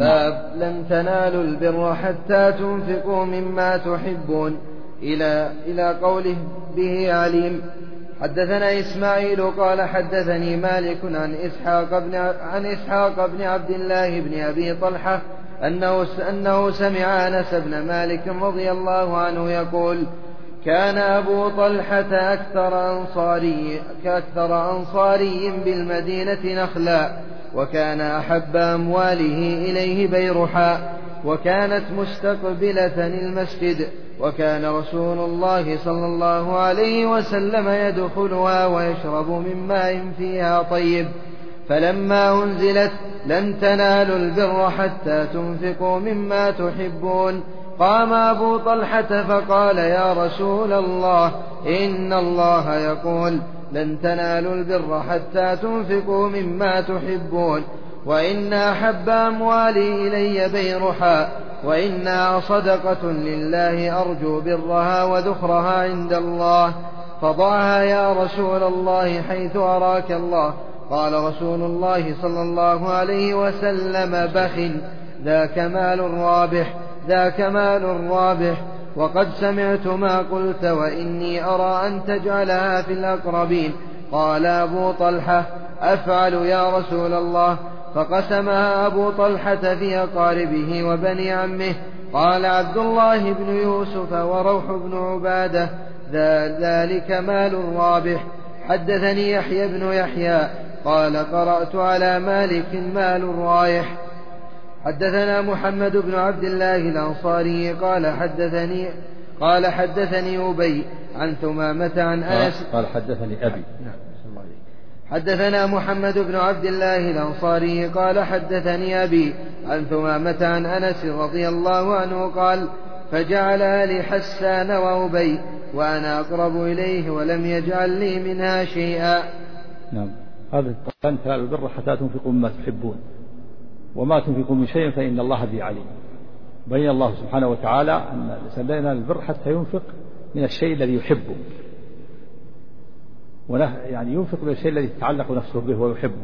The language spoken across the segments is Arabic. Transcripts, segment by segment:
باب لن تنالوا البر حتى تنفقوا مما تحبون إلى قوله به عليم. حدثنا إسماعيل قال حدثني مالك عن إسحاق بن عبد الله بن أبي طلحة أنه سمع أنس بن مالك رضي الله عنه يقول: كان أبو طلحة كأكثر أنصاري بالمدينة نخلا، وكان أحب أمواله إليه بيرحاء، وكانت مستقبلة المسجد، وكان رسول الله صلى الله عليه وسلم يدخلها ويشرب من ماء فيها طيب. فلما أنزلت لن تنالوا البر حتى تنفقوا مما تحبون، قام أبو طلحة فقال: يا رسول الله، إن الله يقول: لن تنالوا البر حتى تنفقوا مما تحبون، وإن أحب أموالي إلي بيرحاء، وإنها صدقة لله أرجو برها وذخرها عند الله، فضعها يا رسول الله حيث أراك الله. قال رسول الله صلى الله عليه وسلم: بخ، ذاك مال رابح، وقد سمعت ما قلت، وإني أرى أن تجعلها في الأقربين. قال أبو طلحة: أفعل يا رسول الله. فقسمها أبو طلحة في أقاربه وبني عمه. قال عبد الله بن يوسف وروح بن عبادة: ذلك مال رابح. حدثني يحيى بن يحيى قال: قرأت على مالك مال رايح. حدثنا محمد بن عبد الله الأنصاري قال حدثني أبي عن ثمامة عن أنس قال حدثني أبي. حدثنا محمد بن عبد الله الأنصاري قال حدثني أبي عن ثمامة عن أنس رضي الله عنه قال: فجعل لي حسان وأبي وأنا أقرب إليه ولم يجعل لي منها شيئا. نعم. هذا لن تنالوا البر حتى تنفقوا مما تحبون، وما تنفقوا من شيء فإن الله به عليم. بين الله سبحانه وتعالى أن الإنسان لا ينال البر حتى ينفق من الشيء الذي يحبه، يعني ينفق من الشيء الذي تتعلق نفسه به ويحبه.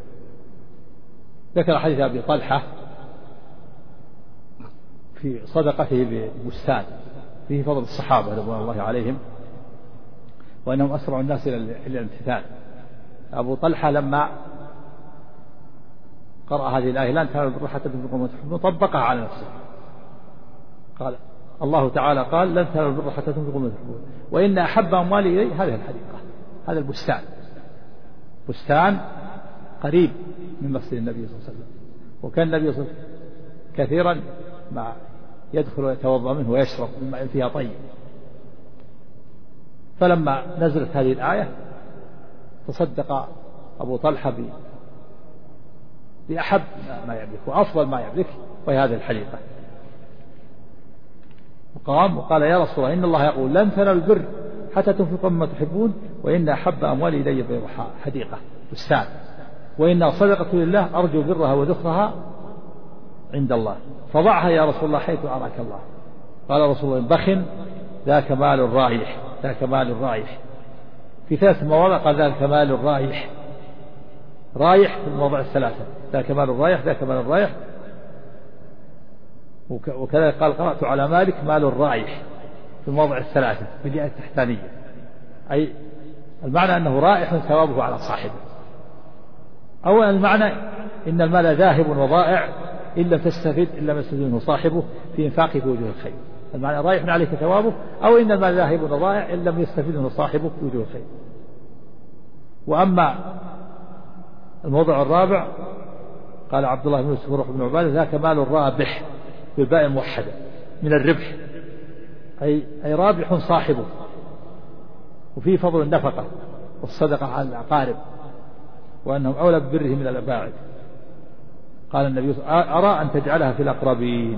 ذكر حديث أبي طلحة في صدقته ببستان فيه فضل الصحابة رضوان الله عليهم، وأنهم أسرع الناس إلى الامتثال. أبو طلحة لما قرأ هذه الآية: لن تنالوا البر حتى تنفقوا مما تحبون، طبقها على نفسه. قال الله تعالى: قال: لن تنالوا البر حتى تنفقوا مما تحبون، وإن أحب أموالي إلي هذه الحديقة، هذا البستان، بستان قريب من مسجد النبي صلى الله عليه وسلم. وكان النبي صلى الله عليه وسلم كثيرا ما يدخل ويتوضأ منه ويشرب من ماء فيها طيب. فلما نزلت هذه الآية تصدق أبو طلحة بأحب ما يملك وأفضل ما يملك، وهي هذه الحديقة. وقام وقال: يا رسول الله، إن الله يقول: لن تنالوا البر حتى تنفقوا مما تحبون، وإن أحب أموالي إلي بيرحاء، حديقة بستان، وإنها صدقة لله أرجو برها وذخرها عند الله، فضعها يا رسول الله حيث أراك الله. قال رسول الله: بخ، ذاك مال رايح، ذاك مال رايح. في 3 مواضع قال: ذاك مال رايح، رايح في المواضع 3، ذاك مال رايح، ذاك مال رايح. وكذلك قال: قرأت على مالك مال رايح في المواضع 3 بالياء التحتانية، أي المعنى أنه رائح ثوابه على صاحبه. أولا المعنى إن المال ذاهب وضائع إن لم يستفد منه صاحبه في إنفاقه في وجوه الخير. المعنى رايح عليك ثوابه، أو إن المال ذاهب وضائع إن لم يستفد منه صاحبه في وجوه الخير. وأما الموضع الرابع قال عبد الله بن يوسف وروح بن عبادة: ذاك مال رابح بالباء الموحدة من الربح، أي رابح صاحبه. وفيه فضل النفقة والصدقة على الأقارب، وأنهم أولى ببره من الأباعد. قال النبي: أرى أن تجعلها في الأقربين.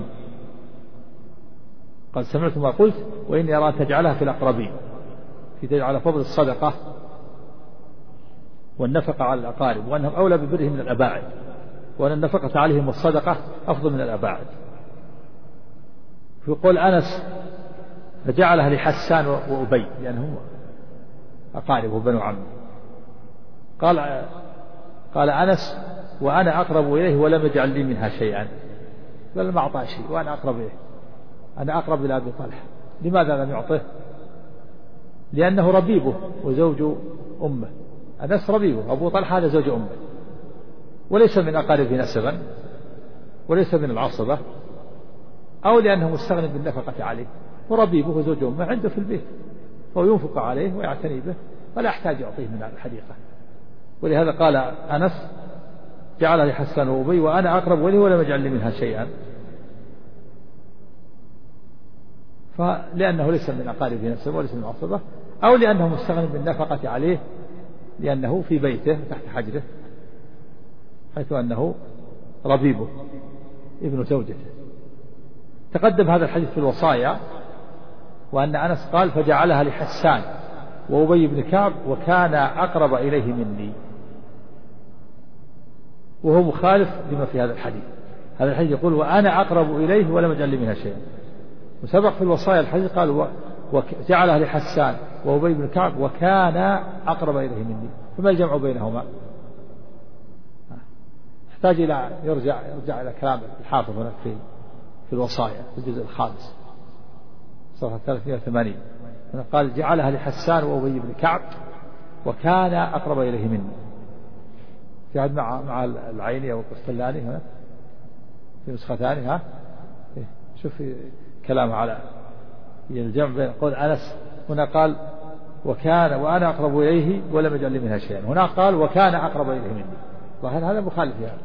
قال: سمعت ما قلت، وإني أرى أن تجعلها في الأقربين، في تجعل فضل الصدقة والنفقة على الأقارب، وأنهم أولى ببره من الأباعد، وأن النفقة عليهم والصدقة أفضل من الأباعد. في قول أنس: فجعلها لحسان وأبي، لأنهم أقارب وبنو عمه. قال أنس: وأنا أقرب إليه ولم يجعل لي منها شيئا. بل ما أعطاه شيء وأنا أقرب إليه، أنا أقرب إلى أبي طلحة. لماذا لم يعطيه؟ لأنه ربيبه وزوج أمه. أنس ربيبه، أبو طلحة هذا زوج أمه، وليس من أقاربه نسبا وليس من العصبة، أو لأنه مستغن بالنفقة عليه، وربيبه وزوج أمه عنده في البيت فهو ينفق عليه ويعتني به ولا يحتاج يعطيه من الحديقة. ولهذا قال أنس جعل لي حسان وأبي وأنا أقرب إليه ولم يجعل لي منها شيئا، فلأنه ليس من أقاربه نسبا وليس من العصبة، أو لأنه مستغن بالنفقة عليه لأنه في بيته تحت حجره، حيث أنه ربيبه ابن زوجته. تقدم هذا الحديث في الوصايا، وأن أنس قال فجعلها لحسان وأبي بن كعب وكان أقرب إليه مني، وهو مخالف لما في هذا الحديث. هذا الحديث يقول وأنا أقرب إليه ولم يجعل لي منها شيئا، وسبق في الوصايا الحديث قال وجعلها لحسان وأبي بن كعب وكان أقرب إليه مني، فما الجمع بينهما؟ يحتاج إلى يرجع إلى كلام الحافظ هناك في الوصايا في الجزء الخامس صفحة 380 قال جعلها لحسان وأبي بن كعب وكان أقرب إليه مني. في عهد مع العيني أو القسطلاني هنا في نسختان ها شوف كلامه على الجمع بين قول أنس، هنا قال وكان وأنا أقرب إليه ولم يجعل لي منها شيئا، هنا قال وكان أقرب إليه مني، وهل هذا مخالف يعني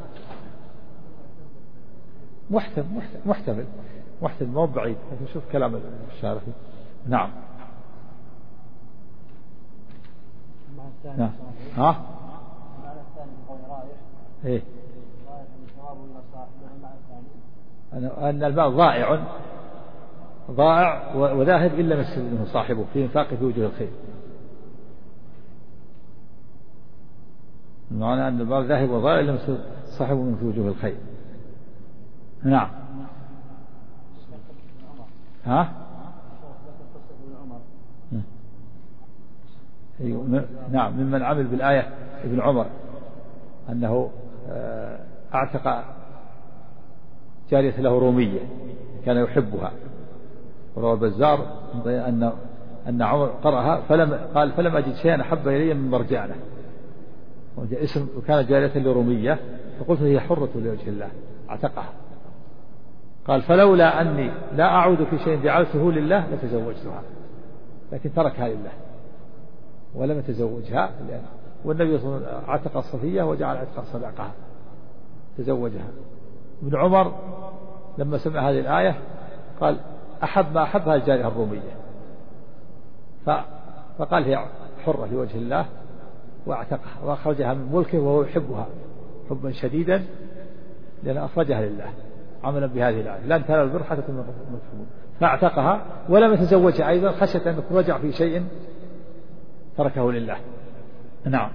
محتمل مو بعيد. شوف كلام الشارحي. نعم ها إيه أن المال ضائع وذاهب إلا ما استلزمه صاحبه في إنفاقه في وجوه الخير. معنى أن المال ذاهب وضائع إلا ما استلزمه صاحبه من في وجوه الخير. نعم ها نعم ممن عمل بالآية ابن عمر أنه اعتق جارية له رومية كان يحبها، وروى البزار أن عمر قرأها فلم أجد شيئا أحب إلي من مرجعنة، وكانت جارية لرومية فقلت هي حرة لوجه الله اعتقها. قال فلولا أني لا أعود في شيء جعلته لله لتزوجتها، لكن تركها لله ولم يتزوجها، والنبي صلى الله عليه وسلم اعتق الصفية وجعل عتق صدقها تزوجها. ابن عمر لما سمع هذه الآية قال أحب ما أحبها الجارية الرومية، فقال هي حرة لوجه الله واعتقها وأخرجها من ملكه وهو يحبها حبا شديدا لأن أخرجها لله عملا بهذه الآية لن تنالوا البر حتى تنالوا التقوى، فاعتقها ولم يتزوجها أيضا خشية أن رجع في شيء تركه لله. نعم.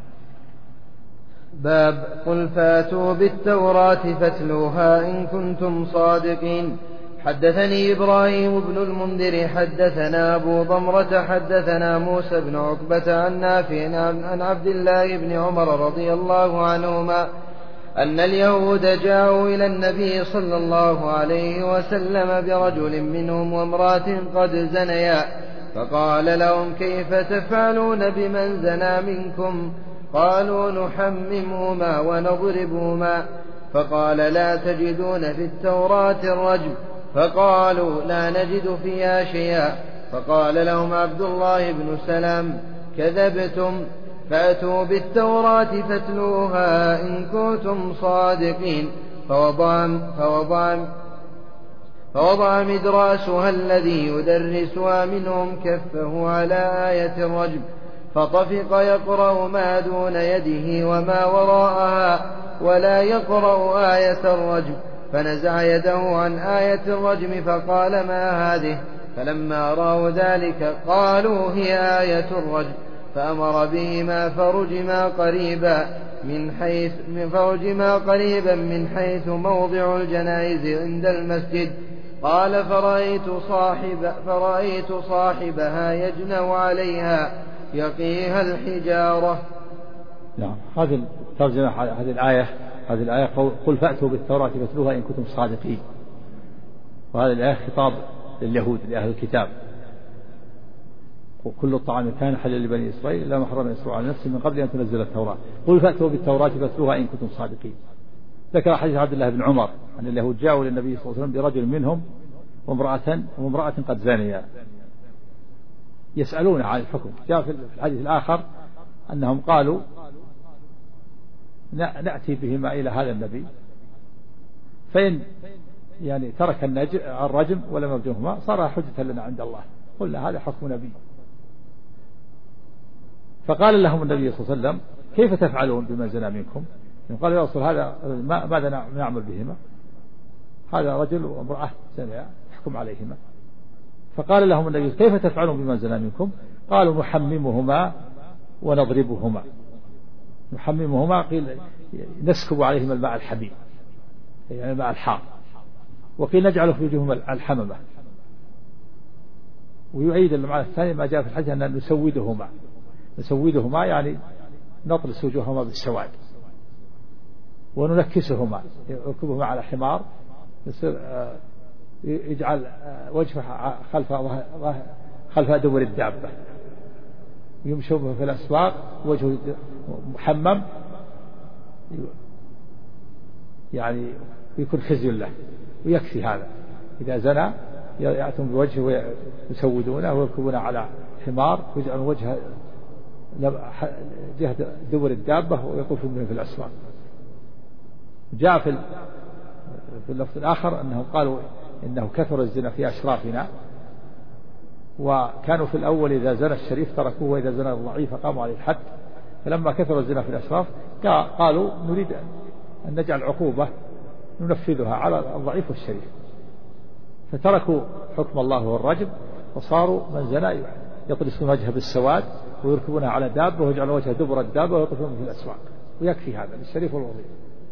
باب قل فاتوا بالتوراة فاتلوها إن كنتم صادقين. حدثني إبراهيم بن المنذر حدثنا أبو ضمرة حدثنا موسى بن عقبة عن نافع عن عبد الله بن عمر رضي الله عنهما أن اليهود جاءوا إلى النبي صلى الله عليه وسلم برجل منهم وامرأة قد زنيا، فقال لهم كيف تفعلون بمن زنى منكم؟ قالوا نحممهما ونضربهما. فقال لا تجدون في التوراة الرجم؟ فقالوا لا نجد فيها شيئا. فقال لهم عبد الله بن سلام كذبتم، فأتوا بالتوراة فاتلوها إن كنتم صادقين. فوضع مدراسها الذي يدرسها منهم كفه على آية الرجم، فطفق يقرأ ما دون يده وما وراءها ولا يقرأ آية الرجم، فنزع يده عن آية الرجم فقال ما هذه؟ فلما رأوا ذلك قالوا هي آية الرجم، فأمر بهما فرجما قريبا من حيث موضع الجنائز عند المسجد. قال فرأيت صاحبها يجنو عليها يقيها الحجارة. نعم. هذه الترجمة هذه الآية هذه الآية قل فأتوا بالتوراة فاتلوها إن كنتم صادقين. وهذه الآية خطاب لليهود لأهل الكتاب. كل الطعام كان حلا لبني إسرائيل إلا ما حرم إسرائيل على نفسه من قبل أن تنزل التوراة قل فأتوا بالتوراة فاتلوها إن كنتم صادقين. ذكر حديث عبد الله بن عمر أن اليهود جاءوا للنبي صلى الله عليه وسلم برجل منهم وامرأة قد زانيا يسألون عن الحكم. جاء في الحديث الآخر أنهم قالوا نأتي بهما إلى هذا النبي فإن يعني ترك الرجم ولم يرجمهما صار حجة لنا عند الله قلنا هذا حكم نبي. فقال لهم النبي صلى الله عليه وسلم كيف تفعلون بمن زنى منكم؟ قالوا يا رسول هذا ماذا نعمل بهما؟ هذا رجل وامرأة زنيا يحكم عليهما. فقال لهم النبي كيف تفعلون بمن زنى منكم؟ قالوا نحممهما ونضربهما. نحممهما قيل نسكب عليهما الماء الحميم يعني الماء الحار وقيل نجعل في وجوههم الحممة. ويعيد المعنى الثاني ما جاء في الحديث أن نسودهما يعني نطلس وجوههما بالسواد وننكسهما يركبهما على حمار يجعل وجهه خلف دبر الدابة يمشون في الأسواق وجهه محمم يعني يكون خزي له. ويكفي هذا إذا زنى يأتون بوجهه ويسودونه ويركبونه على حمار ويجعلون وجهه جهة دبر الدابة ويطوفون به في الأسواق. جاء في اللفظ الآخر أنهم قالوا إنه كثر الزنا في أشرافنا وكانوا في الأول إذا زنى الشريف تركوه وإذا زنى الضعيف قاموا عليه الحد. فلما كثر الزنا في الأشراف قالوا نريد أن نجعل عقوبة ننفذها على الضعيف والشريف فتركوا حكم الله والرجم وصاروا من زنى يطلسون وجهه بالسواد ويركبونها على دابة ويجعلون وجهه دبر الدابة ويطوفون في الأسواق. ويكفي هذا للشريف والوظيف.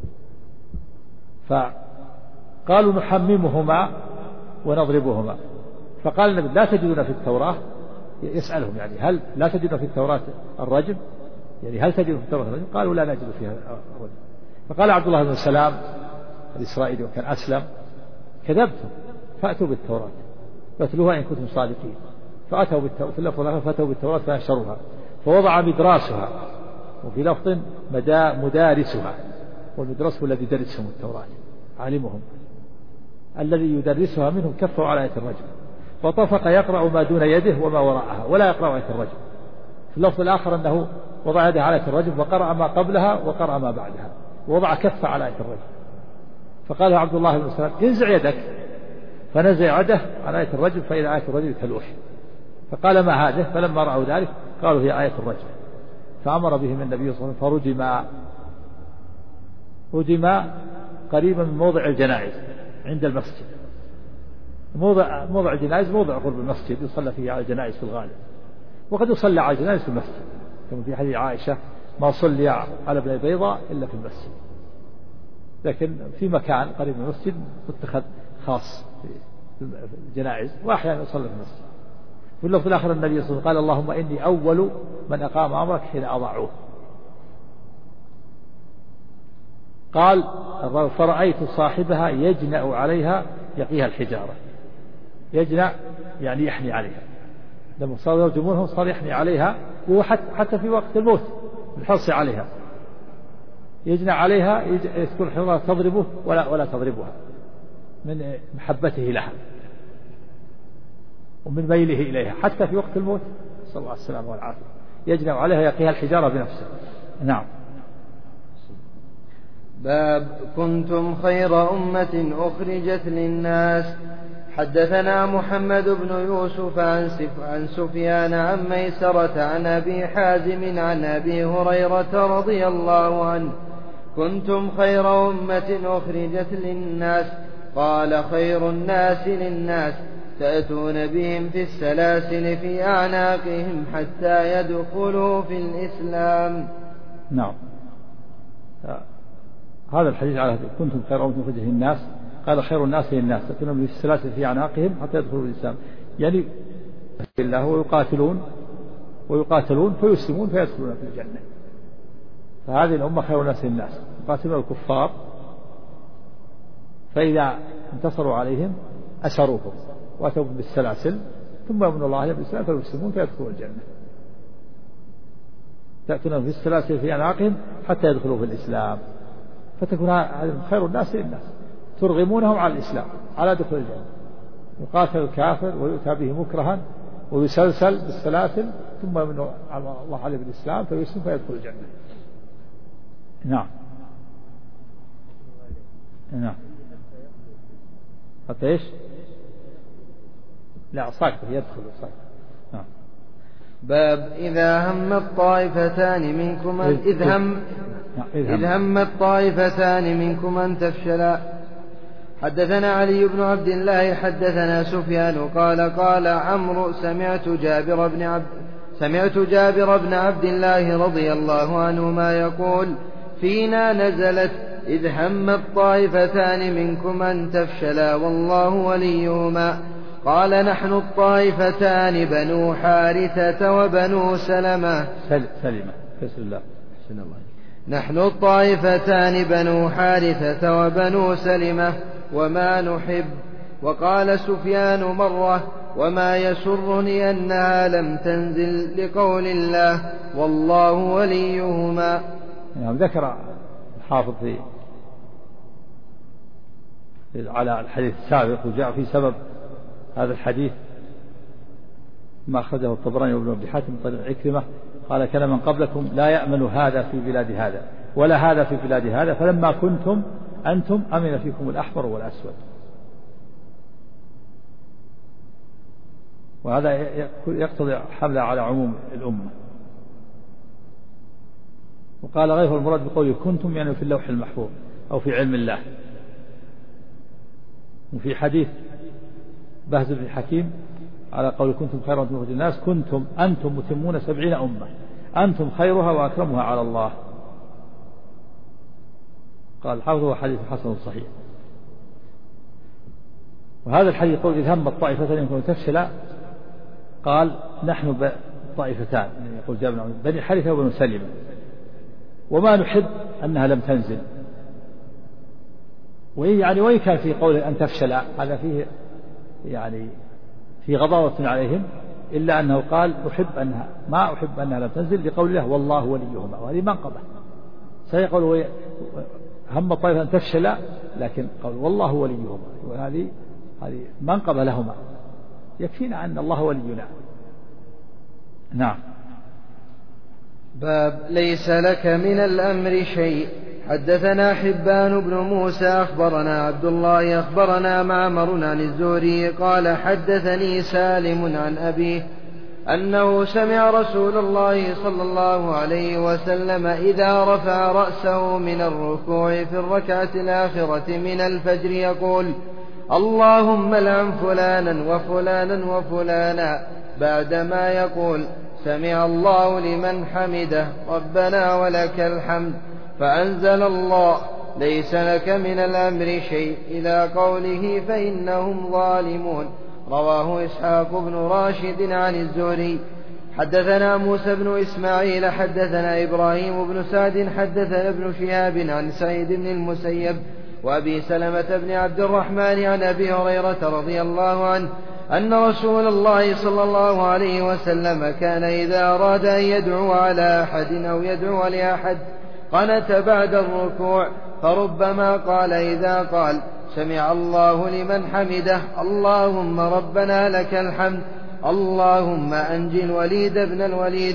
فقالوا نحممهما ونضربهما. فقال النبي لا تجدون في التوراة يسألهم يعني هل لا تجدون في التوراة الرجم يعني هل تجدون في التوراة الرجم؟ قالوا لا نجد فيها الرجم. فقال عبد الله بن سلام الإسرائيلي وكان أسلم كذبتم فأتوا بالتوراة فاتلوها إن كنتم صادقين. فأتوا في اللفظ الآخر فأتوا بالتوراة فأنشروها فوضع مدراسها وفي لفظ مدارسها والمدرس هو الذي درسهم التوراة عالمهم الذي يدرسها منهم كفوا على آية الرجم فطفق يقرأ ما دون يده وما وراءها ولا يقرأ آية الرجم. في اللفظ الآخر أنه وضع يده على آية الرجم وقرأ ما قبلها وقرأ ما بعدها ووضع كف على آية الرجم. فقال عبد الله بن سلام انزع يدك فنزع يده على آية الرجم فإذا آية الرجم تلوح. فقال ما هذا؟ فلما رأوا ذلك قالوا هي آية الرجم. فأمر بهم النبي صلى الله عليه وسلم فرجم قريبا من موضع الجنائز عند المسجد. موضع الجنائز موضع قرب المسجد يصلى فيه على الجنائز في الغالب وقد يصلى على الجنائز في المسجد كما في حديث عائشة ما صلي على ابن بيضاء إلا في المسجد. لكن في مكان قريب من المسجد متخذ خاص في الجنائز وأحيانا يصلى في المسجد. في اللفظ الآخر النبي صلى الله عليه وسلم قال اللهم إني أول من أقام أمرك حين أضعوه. قال فرأيت صاحبها يجنأ عليها يقيها الحجارة. يجنأ يعني يحني عليها لما صاروا يرجمونهم صار يحني عليها وهو حتى في وقت الموت الحرص عليها يجنأ عليها يذكر الحجارة تضربه ولا تضربها من محبته لها ومن ميله إليها حتى في وقت الموت صلى الله عليه وسلم والعافية يجنأ عليها يقيها الحجارة بنفسه. نعم. باب كنتم خير أمة أخرجت للناس. حدثنا محمد بن يوسف عن سفيان عن ميسرة عن أبي حازم عن أبي هريرة رضي الله عنه كنتم خير أمة أخرجت للناس قال خير الناس للناس تأتون بهم في السلاسل في أعناقهم حتى يدخلوا في الإسلام. نعم. هذا الحديث على كنتم خير أمة أخرجت للناس قال خير الناس للناس تأتون بهم في السلاسل في أعناقهم حتى يدخلوا في الإسلام يعني الله ويقاتلون فيسلمون فيدخلون في الجنة. فهذه الأمة خير الناس للناس، يقاتلون الكفار فإذا انتصروا عليهم أسروهم وأتوهم بالسلاسل ثم يمن الله عليهم بالإسلام فيسلمون فيدخلوا الجنة. تأتون في السلاسل في أعناقهم حتى يدخلوا في الإسلام، فتكون خير الناس للناس، ترغمونهم على الإسلام على دخول الجنة. يقاتل الكافر ويؤتى به مكرها ويسلسل بالسلاسل ثم يمن الله عليه بالإسلام فيسلم فيدخل الجنة. نعم نعم. حتى إيش؟ لا ساكت يدخل ساكت. نعم. باب إذا هم الطائفتان منكم إذ هم الطائفتان منكم أن تفشلا. حدثنا علي بن عبد الله حدثنا سفيان قال عمرو سمعت جابر بن عبد الله رضي الله عنهما يقول فينا نزلت إذ هم الطائفتان منكم أن تفشلا والله وليهما. قال نحن الطائفتان بنو حارثة وبنو سلمة. نحن الطائفتان بنو حارثة وبنو سلمة وما نحب. وقال سفيان مرة وما يسرني أنها لم تنزل لقول الله والله وليهما. يعني ذكر الحافظ على الحديث السابق وجاء في سبب هذا الحديث ما أخرجه الطبراني وابن أبي حاتم من طريق عكرمة قال كان من قبلكم لا يأمن هذا في بلاد هذا ولا هذا في بلاد هذا فلما كنتم أنتم أمن فيكم الأحمر والأسود. وهذا يقتضي حمله على عموم الأمة. وقال غير المراد بقوله كنتم يعني في اللوح المحفوظ أو في علم الله. وفي حديث بهز بن حكيم على قول كنتم خير أمة الناس كنتم أنتم متمون 70 أمة أنتم خيرها وأكرمها على الله. قال الحافظ هو حديث حسن صحيح. وهذا الحديث يقول إذ هم الطائفتان منكم تفشلا قال نحن طائفتان يقول جابر بني حارثة وبنو سلمة وما نحب أنها لم تنزل. وإن كان في قوله أن تفشل هذا فيه يعني في غضاوة عليهم إلا أنه قال ما أحب أنها لم تنزل لقول الله والله وليهما. وهذه منقبة سيقول هم طائفة أن تفشل لكن قول والله وليهما وهذه منقبة لهما يكفينا أن الله ولينا. نعم. باب ليس لك من الأمر شيء. حدثنا حبان بن موسى أخبرنا عبد الله أخبرنا معمر عن الزهري قال حدثني سالم عن أبيه أنه سمع رسول الله صلى الله عليه وسلم إذا رفع رأسه من الركوع في الركعة الآخرة من الفجر يقول اللهم لعن فلانا وفلانا وفلانا بعدما يقول سمع الله لمن حمده ربنا ولك الحمد فأنزل الله ليس لك من الأمر شيء إلى قوله فإنهم ظالمون. رواه إسحاق بن راشد عن الزهري. حدثنا موسى بن إسماعيل حدثنا إبراهيم بن سعد حدثنا ابن شهاب عن سعيد بن المسيب وأبي سلمة بن عبد الرحمن عن أبي هريرة رضي الله عنه أن رسول الله صلى الله عليه وسلم كان إذا أراد أن يدعو على أحد أو يدعو لأحد قنت بعد الركوع فربما قال إذا قال سمع الله لمن حمده اللهم ربنا لك الحمد اللهم أنج الوليد بن الوليد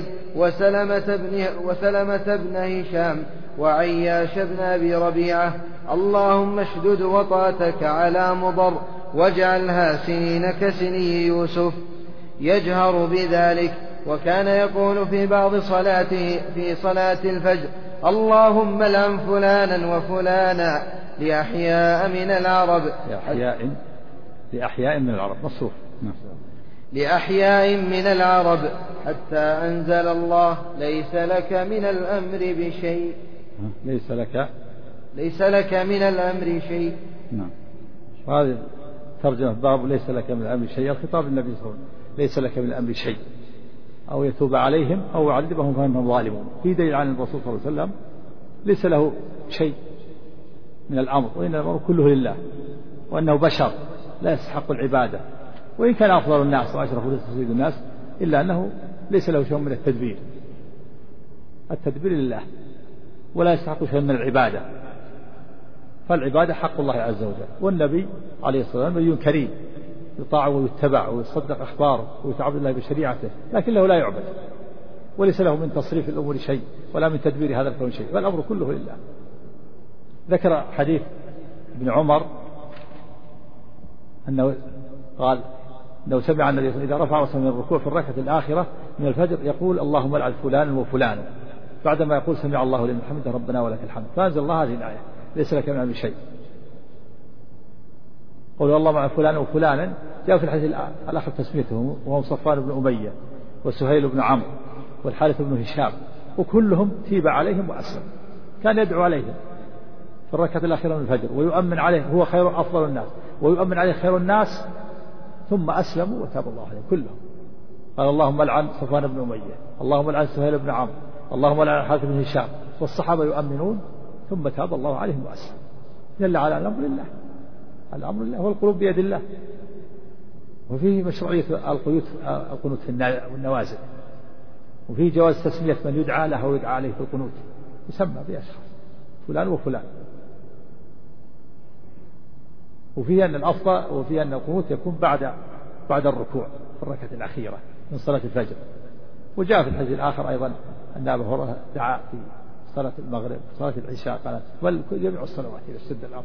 وسلمة بن هشام وعياش بن أبي ربيعة اللهم اشدد وطأتك على مضر واجعلها سنين كسني يوسف يجهر بذلك. وكان يقول في بعض صلاته في صلاة الفجر اللهم لعن فلانا وفلانا لأحياء من العرب لأحياء من العرب مصروف لأحياء من العرب حتى أنزل الله ليس لك من الأمر بشيء ليس لك من الأمر شيء. نعم. وهذه ترجمة باب ليس لك من الأمر شيء الخطاب للنبي صلى الله عليه وسلم ليس لك من الأمر شيء أو يتوب عليهم أو يعذبهم فإنهم ظالمون. في دليل عن الرسول صلى الله عليه وسلم ليس له شيء من الأمر، وإن الأمر كله لله، وأنه بشر لا يستحق العبادة، وإن كان أفضل الناس وأشرف سيد الناس إلا أنه ليس له شيء من التدبير. التدبير لله ولا يستحق شيء من العبادة، فالعبادة حق الله عز وجل. والنبي عليه الصلاة والسلام نبي كريم يطاع ويتبع ويصدق أخباره ويتعبد الله بشريعته، لكنه لا يعبد، وليس له من تصريف الأمور شيء ولا من تدبير هذا الكون شيء، فالأمر كله لله. ذكر حديث ابن عمر أنه قال لو سمع النبي إذا رفع رأسه من الركوع في الركعة الآخرة من الفجر يقول اللهم لعن فلان وفلان، بعدما يقول سمع الله لمن حمده ربنا ولك الحمد، فأنزل الله هذه الآية ليس لك من الأمر شيء. قولوا اللهم لعن فلان وفلانا جاء في الحديث الآخر تسميتهم، وهم صفوان بن أمية وسهيل بن عمرو والحارث بن هشام، وكلهم تيب عليهم وأسلم. كان يدعو عليهم في الركعة الأخيرة من الفجر ويؤمن عليه، هو خير أفضل الناس، ويؤمن عليه خير الناس، ثم أسلموا وتاب الله عليهم كلهم. قال اللهم لعن صفوان بن أمية، اللهم لعن سهيل بن عمرو، اللهم لعن الحارث بن هشام، والصحابة يؤمنون ثم تاب الله عليهم وأسلم. دل على الأمر لله، الأمر لله والقلوب بيد الله. وفيه مشروعية القنوت في النوازل، وفيه جواز تسمية من يدعى له ويدعى عليه في القنوت، يسمى بأشخاص فلان وفلان. وفيه أن الأفضل وفيه أن القنوت يكون بعد الركوع في الركعة الأخيرة من صلاة الفجر. وجاء في الحديث الآخر أيضا أن أبا هريرة دعا في صلاة المغرب صلاة العشاء قالت بل جميع الصلوات إذا اشتد الأمر.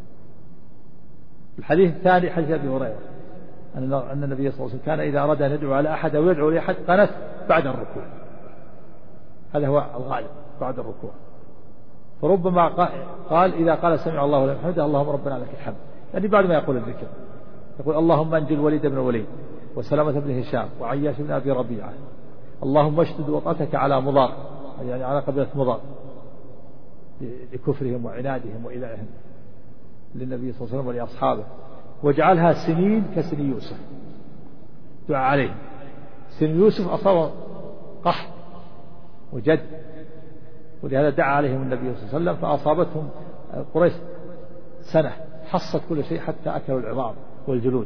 الحديث الثاني حديث أبي هريرة أن النبي صلى الله عليه وسلم كان إذا أراد أن يدعو على أحد أو يدعو لأحد قنت بعد الركوع، هذا هو الغالب بعد الركوع. فربما قال إذا قال سمع الله لمن حمده اللهم ربنا لك الحمد، يعني بعد ما يقول الذكر يقول اللهم انجي الوليد بن الوليد وسلامة بن هشام وعياش بن أبي ربيعة، اللهم اشدد وطأتك على مضار، يعني على قبيلة مضار لكفرهم وعنادهم وإلههم للنبي صلى الله عليه وسلم ولأصحابه، واجعلها سنين كسن يوسف. دعا عليه سن يوسف أصاب قحط وجد، ولهذا دعا عليهم النبي صلى الله عليه وسلم فأصابتهم قريش سنة حصت كل شيء حتى أكلوا العظام والجلود.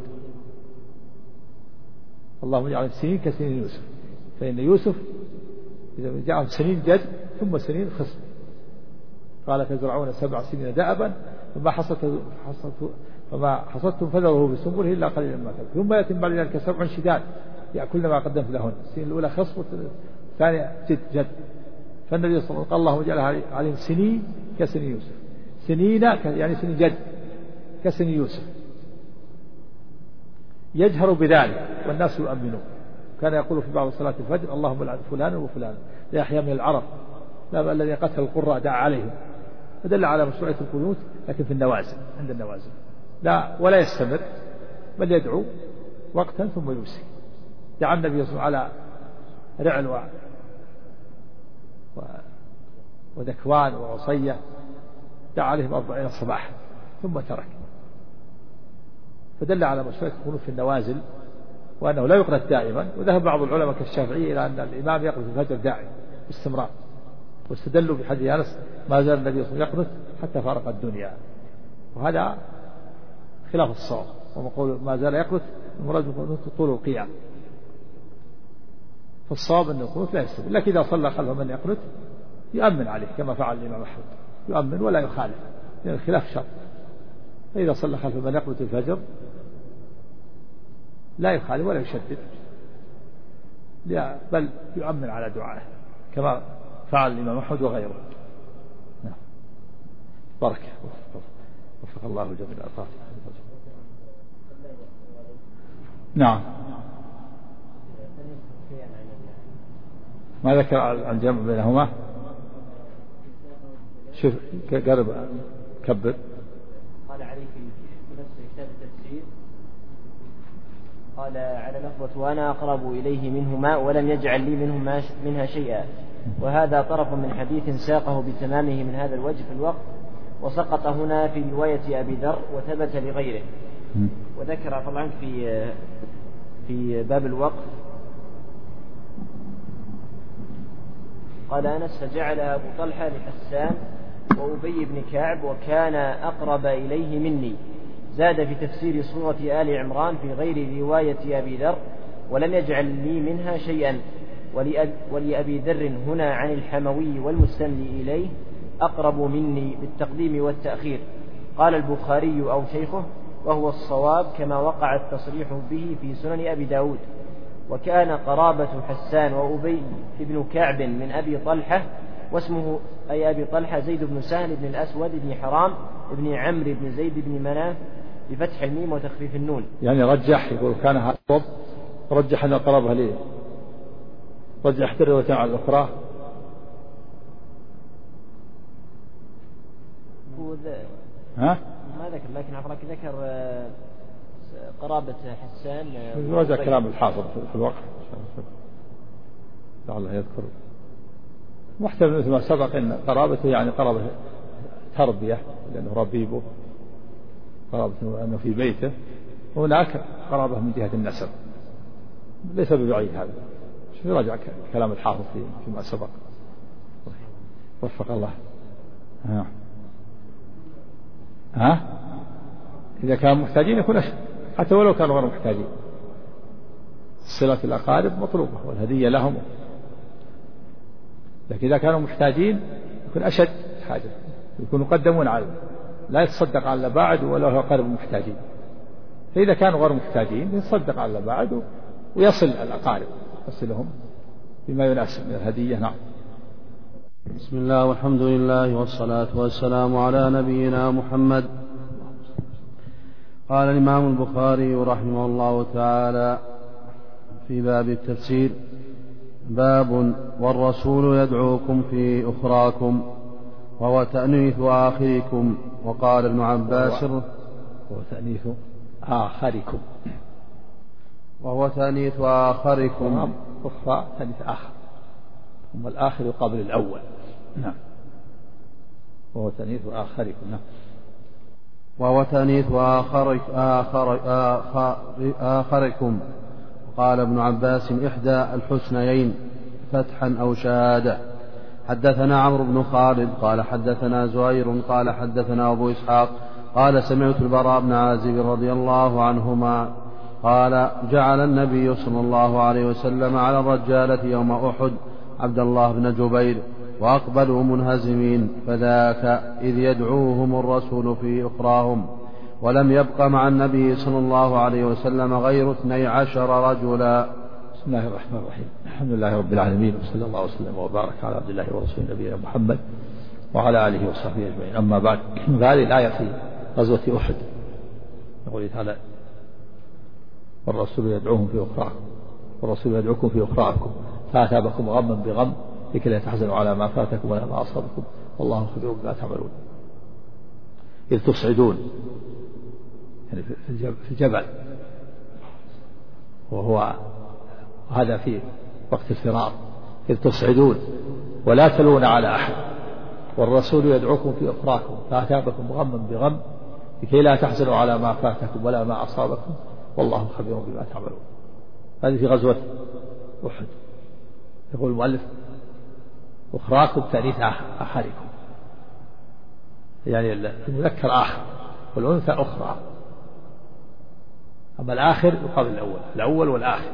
اللهم اجعل سنين كسنين يوسف، فإن يوسف إذا جاءهم سنين جد ثم سنين خصب. قال تزرعون 7 سنين دأبا فما حصدتم فذروه بسنبله إلا قليلا مما تأكل، ثم يأتي بعد ذلك 7 شداد يأكلن ما قدمت لهن. السنين الأولى خصب والثانية جد. فالنبي صلى الله عليه وسلم قال اللهم اجعل عليهم سنين كسنين يوسف، سنين يعني سنين جد كسن يوسف، يجهر بذلك والناس يؤمنون. كان يقول في بعض صلاة الفجر اللهم لعن فلانا وفلانا لأحياء من العرب لا الذي قتل القراء دعا عليهم، فدل على مشروعية القنوت لكن في النوازل، عند النوازل لا ولا يستمر بل يدعو وقتا ثم يمسك. دعا النبي صلى الله عليه وسلم على رعل وذكوان وعصية، دعا عليهم 40 صباحا ثم ترك، فدل على مشروعية القنوت في النوازل وأنه لا يقنت دائما. وذهب بعض العلماء كالشافعي إلى أن الإمام يقنت الفجر دائما باستمرار، واستدلوا بحديث أنس ما زال النبي صلى الله عليه وسلم يقنت حتى فارق الدنيا، وهذا خلاف الصواب. ومقول ما زال يقنت المراد بالقنوت طول القيام، فالصواب أن القنوت لا يستمر، لكن إذا صلى خلف من يقنت يؤمن عليه كما فعل الإمام أحمد، يؤمن ولا يخالف لأن الخلاف شر. فإذا صلى خلف من يقنت الفجر لا يخالف ولا يشدد، بل يؤمن على دعائه كما فعل الإمام أحمد وغيره. بركة وفق الله جميع الأطراف. نعم ما ذكر عن جمع بينهما. شوف قرب كبر. قال عليه في نفس كتاب التفسير قال على لفظة وأنا أقرب إليه منهما ولم يجعل لي منها شيئا، وهذا طرف من حديث ساقه بتمامه من هذا الوجه في الوقت، وسقط هنا في رواية أبي ذر وثبت لغيره. وذكر طبعا في باب الوقف قال أنس فجعل أبو طلحة لحسان وأبي بن كعب وكان أقرب إليه مني. زاد في تفسير سورة آل عمران في غير رواية أبي ذر ولم يجعل لي منها شيئا. ولأبي ذر هنا عن الحموي والمستملي إليه أقرب مني بالتقديم والتأخير. قال البخاري أو شيخه وهو الصواب كما وقع التصريح به في سنن أبي داود. وكان قرابة حسان وأبي بن كعب من أبي طلحة واسمه أي أبي طلحة زيد بن سهل بن الأسود بن حرام بن عمرو بن زيد بن مناف بفتح الميم وتخفيف النون. يعني رجح يقول كان هذا رجح أن قرابة ليه رجح الروايتين على الأخرى. ها؟ ما ذكر لكن عفرك ذكر قرابة حسان. رجع كلام الحافظ في الوقت لعله يذكر. محتمل مثل ما سبق أن قرابته يعني قرابة تربية لأنه ربيبه قرابة أنه في بيته. هناك قرابة من جهة النسب ليس ببعيد هذا. رجع كلام الحافظ فيما سبق وفق الله. إذا كانوا محتاجين يكون أشد حتى ولو كانوا غير محتاجين. صلة الأقارب مطلوبة والهدية لهم، لكن إذا كانوا محتاجين يكون أشد حاجة يكونوا يقدمون على لا يتصدق على بعد ولا هو أقارب محتاجين. فإذا كانوا غير محتاجين يتصدق على بعد ويصل الأقارب يصلهم بما يناسب من الهدية. نعم. بسم الله والحمد لله والصلاة والسلام على نبينا محمد. قال الإمام البخاري رحمه الله تعالى في باب التفسير: باب والرسول يدعوكم في أخراكم وهو تأنيث آخركم. وقال ابن عباس وهو تأنيث آخركم وهو تأنيث آخركم. أخرى تأنيث آخر ثم الآخر يقابل الأول. نعم. وهو تأنيث آخركم. نعم. وهو تأنيث آخركم. قال ابن عباس: إحدى الحسنيين فتحا أو شهادة. حدثنا عمرو بن خالد قال حدثنا زهير قال حدثنا أبو إسحاق قال سمعت البراء بن عازب رضي الله عنهما قال: جعل النبي صلى الله عليه وسلم على الرجالة يوم أحد عبد الله بن جبير وأقبلوا منهزمين، فذاك إذ يدعوهم الرسول في أخراهم، ولم يبق مع النبي صلى الله عليه وسلم غير 12 رجلا. بسم الله الرحمن الرحيم. الحمد لله رب العالمين، وصلى الله وسلم وبارك على عبد الله ورسوله نبينا محمد وعلى آله وصحبه أجمعين. أما بعد، هذه الآية في غزوة أحد يقول تعالى: والرسول يدعوهم في أخراكم والرسول يدعوكم في أخراكم فأثابكم غما بغم لكي لا تحزنوا على ما فاتكم ولا ما أصابكم والله خبير بما تعملون. إذ تصعدون يعني في الجبل، وهو هذا في وقت الفرار. إذ تصعدون ولا تلون على أحد والرسول يدعوكم في أخراكم فأثابكم غما بغم لكي لا تحزنوا على ما فاتكم ولا ما أصابكم والله خبير بما تعملون. هذه في غزوة أحد. يقول المؤلف: أخراكم تأنيث آخركم، يعني المذكر آخر والأنثى أخرى. أما الآخر يقابل الأول والآخر.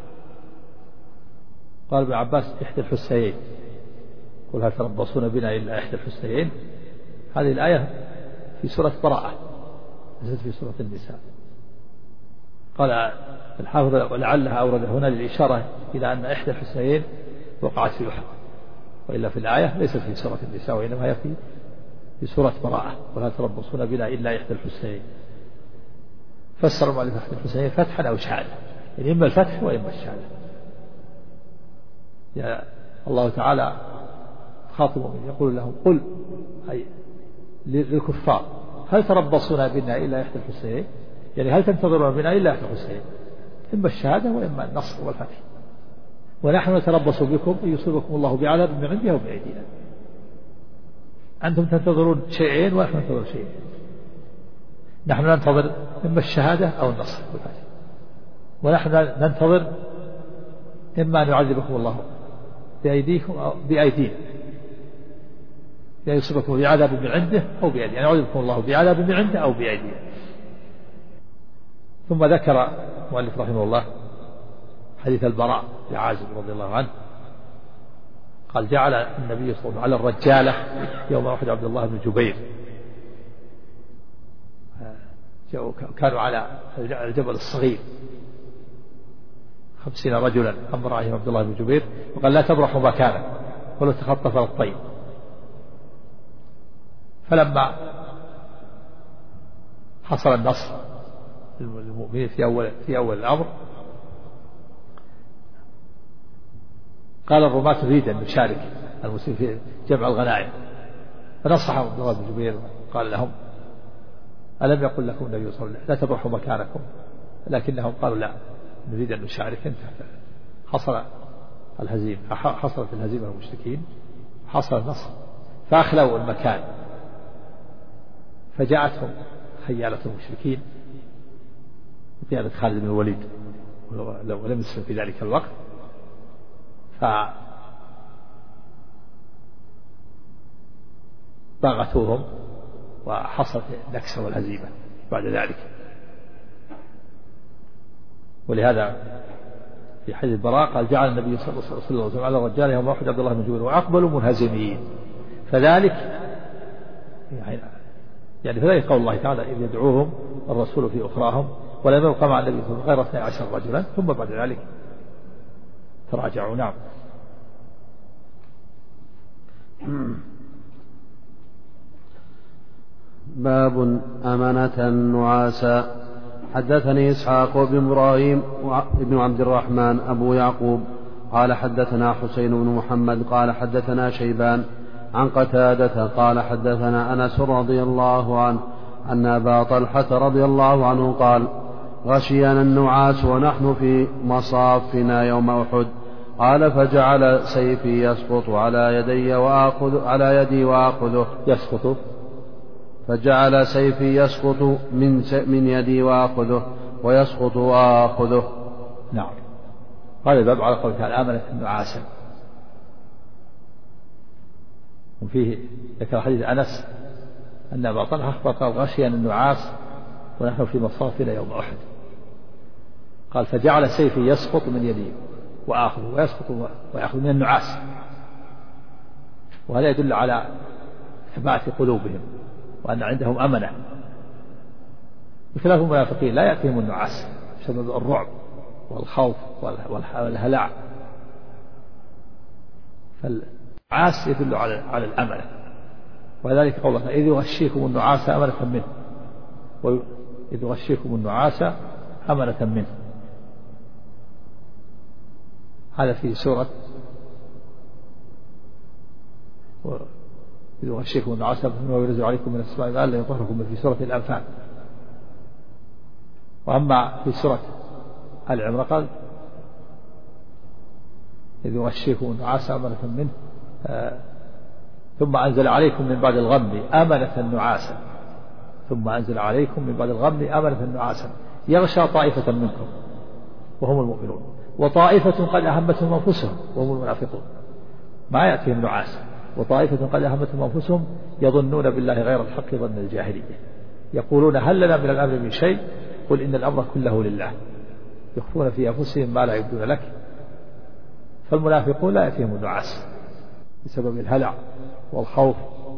قال ابن عباس: إحدى الحسنيين. قل هل تربصون بنا إلا إحدى الحسنيين. هذه الآية في سورة براءة نزلت في سورة النساء. قال الحافظ: ولعلها أورد هنا للإشارة إلى أن إحدى الحسنيين وقعت في أحد، وإلا في الآية ليست في سورة النساء وإنما هي في سورة براءة. ولا تربصون بنا إلا إحدى الحسنيين. فسر المؤلف إحدى الحسنيين فتحا أو شهادة، يعني إما الفتح وإما الشهادة. يا الله تعالى خاطبهم يقول لهم: قل أي للكفار هل تربصون بنا إلا إحدى الحسنيين، يعني هل تنتظرون بنا إلا إحدى الحسنيين، إما الشهادة وإما النصر والفتح. ونحن نتربص بكم أن يصيبكم الله بعذاب من عنده وبأيدينا. أنتم تنتظرون شيئين ونحن ننتظر شيئين. نحن ننتظر إما الشهادة أو النصر والفتح، ونحن ننتظر إما أن يعذبكم الله بأيديكم أو بأيدينا. يعني يصيبكم بعذاب من عنده أو بأيديه، يعني يعذبكم الله بعذاب من عنده أو بأيديه. ثم ذكر المؤلف رحمه الله حديث البراء بن عازب رضي الله عنه قال جعل النبي صلى الله عليه وسلم على الرجالة يوم أحد عبد الله بن جبير، كانوا على الجبل الصغير 50 رجلا أمر عليهم عبد الله بن جبير وقال لا تبرحوا مكانك ولا تخطف الطير. فلما حصل النصر للمؤمنين في أول الأمر قال الرماة نريد أن نشارك المسلمين في جمع الغنائم، فنصحهم عبد الله بن جبير قال لهم ألم يقل لكم النبي صلى الله عليه وسلم لا تبرحوا مكانكم؟ لكنهم قالوا لا نريد أن نشارك. انت حصلت الهزيمة المشركين، حصل النصر، فأخلوا المكان، فجاءتهم خيالة المشركين بقيادة خالد بن الوليد ولم يسلم في ذلك الوقت، فباغتوهم وحصلت النكسة والهزيمة بعد ذلك. ولهذا في حديث البراء قال جعل النبي صلى الله عليه وسلم على الرجال يوم أحد عبد الله بن جبير وأقبلوا منهزمين، فذلك يعني فذلك قول الله تعالى إذ يدعوهم الرسول في أخراهم ولم يبق مع النبي صلى الله عليه وسلم غير 12 رجلا ثم بعد ذلك تراجعوا. نعم. باب أمنة نعاسا. حدثني إسحاق بن إبراهيم بن عبد الرحمن أبو يعقوب قال حدثنا حسين بن محمد قال حدثنا شيبان عن قتادة قال حدثنا أنس رضي الله عنه أن أبا طلحة رضي الله عنه قال غشينا النعاس ونحن في مصافنا يوم أحد قال فجعل سيفي يسقط على يدي وآخذه يسقط، فجعل سيفي يسقط من يدي وآخذه ويسقط وآخذه. نعم. هذا الباب على قول تعالى آمنت النعاسا، وفيه ذكر حديث أنس أن أبا طلحة أخبر قال غشينا النعاس ونحن في مصافنا يوم أحد، قال فجعل سيفي يسقط من يدي وآخذه ويسقط ويأخذ من النعاس. وهذا يدل على ثبات قلوبهم وأن عندهم أمنة، بخلاف المنافقين لا يأتيهم النعاس بسبب الرعب والخوف والهلع، فالنعاس يدل على الأمنة. وذلك قوله إذ يغشيكم النعاس أمنة منه، وإذ يغشيكم النعاس أمنة منه، هذا في سورة إذ يغشيكم النعاس وينزل عليكم من السماء ماء ليطهركم في سورة الأنفال. وأما في سورة آل عمران قال إذ يغشيكم النعاس أمنة منه ثم أنزل عليكم من بعد الغم أمنة نعاسا، ثم أنزل عليكم من بعد الغم أمنة نعاسا يغشى طائفة منكم وهم المؤمنون وطائفة قد أهمتهم أنفسهم وهم المنافقون. ما يأتيهم نعاس، وطائفة قد أهمتهم أنفسهم يظنون بالله غير الحق ظن الجاهلية يقولون هل لنا من الأمر من شيء قل إن الأمر كله لله يخفون في أنفسهم ما لا يبدون لك. فالمنافقون لا يأتيهم النعاس بسبب الهلع والخوف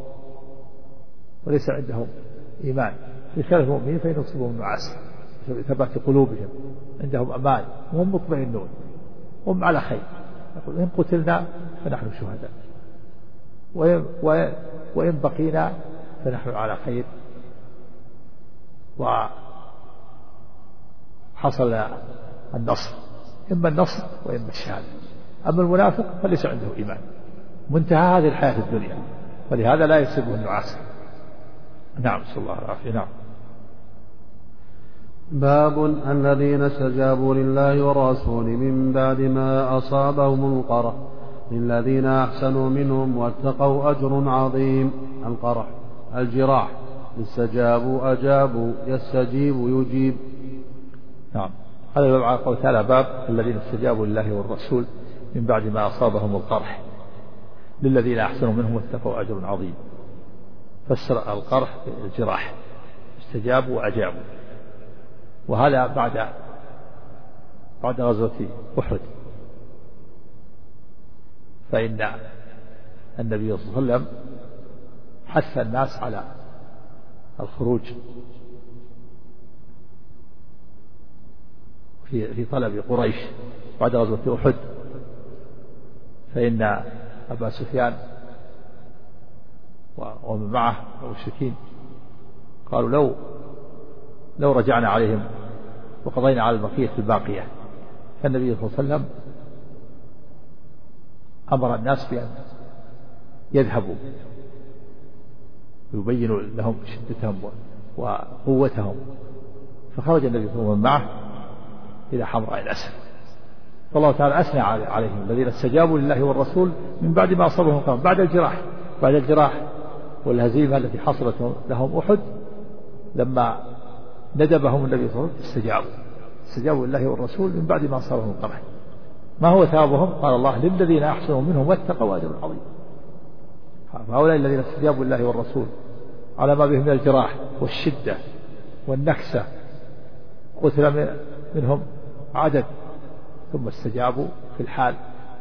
وليس عندهم إيمان، بخلاف المؤمنين فإن يصيبهم النعاس بسبب ثبات قلوبهم، عندهم أمان وهم مطمئنون هم على خير، يقول إن قتلنا فنحن شهداء وإن بقينا فنحن على خير. وحصل النصر، إما النصر وإما الشهادة. أما المنافق فليس عنده إيمان، منتهى هذه الحياة الدنيا، ولهذا لا يصيبه النعاس. نعم، صلى الله عليه وسلم. باب الذين استجابوا لله والرسول من بعد ما أصابهم القرح للذين أحسنوا منهم واتقوا أجر عظيم. القرح الجراح، استجابوا أجابوا، يستجيب يجيب. نعم. هذا الباب على قول تعالى باب الذين استجابوا لله والرسول من بعد ما أصابهم القرح للذين أحسنوا منهم واتقوا أجر عظيم. فسر القرح بالجراح، استجابوا وأجابوا. وهذا بعد غزوة أحد، فإن النبي صلى الله عليه وسلم حث الناس على الخروج في طلب قريش بعد غزوة أحد، فإن أبا سفيان ومن معه المشركين قالوا لو رجعنا عليهم وقضينا على البقية الباقية. فالنبي صلى الله عليه وسلم أمر الناس بأن يذهبوا ويبين لهم شدتهم وقوتهم، فخرج النبي صلى الله عليه وسلم معه إلى حمراء الأسد. فالله تعالى أثنى عليهم الذين استجابوا لله والرسول من بعد ما أصابهم قوم، بعد الجراح والهزيمة التي حصلت لهم أحد، لما ندبهم النبي صلى الله عليه وسلم استجابوا لله والرسول من بعد ما أصابهم قرح. ما هو ثوابهم؟ قال الله للذين أحسنوا منهم واتقوا أجر عظيم. فهؤلاء الذين استجابوا لله والرسول على ما بهم من الجراح والشدة والنكسة، قتل منهم عدد ثم استجابوا في الحال،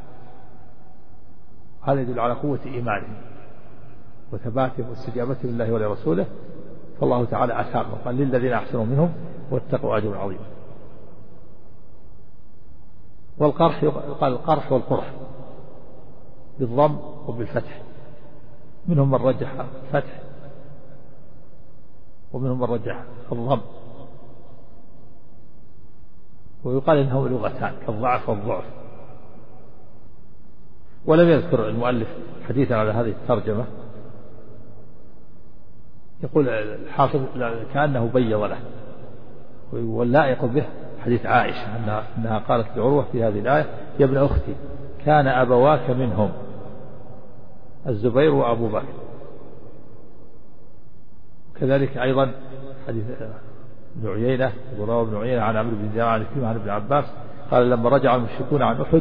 هذا يدل على قوة إيمانهم وثباتهم واستجابتهم لله ولرسوله. فالله تعالى أثابهم، قال للذين أحسنوا منهم واتقوا أجر عظيم. والقرح يقال القرح والقرح بالضم وبالفتح، منهم من رجح الفتح ومنهم من رجح الضم، ويقال إنه لغتان كالضعف والضعف. ولم يذكر المؤلف حديثا على هذه الترجمة، يقول الحافظ كأنه بيض له، واللائق به حديث عائشة أنها قالت لعروة في هذه الآية يا ابن أختي كان أبواك منهم الزبير وأبو بكر. كذلك أيضا حديث ابن عيينة رواه ابن عيينة عن عمرو بن دينار عن ابن عباس قال لما رجع المشركون عن أحد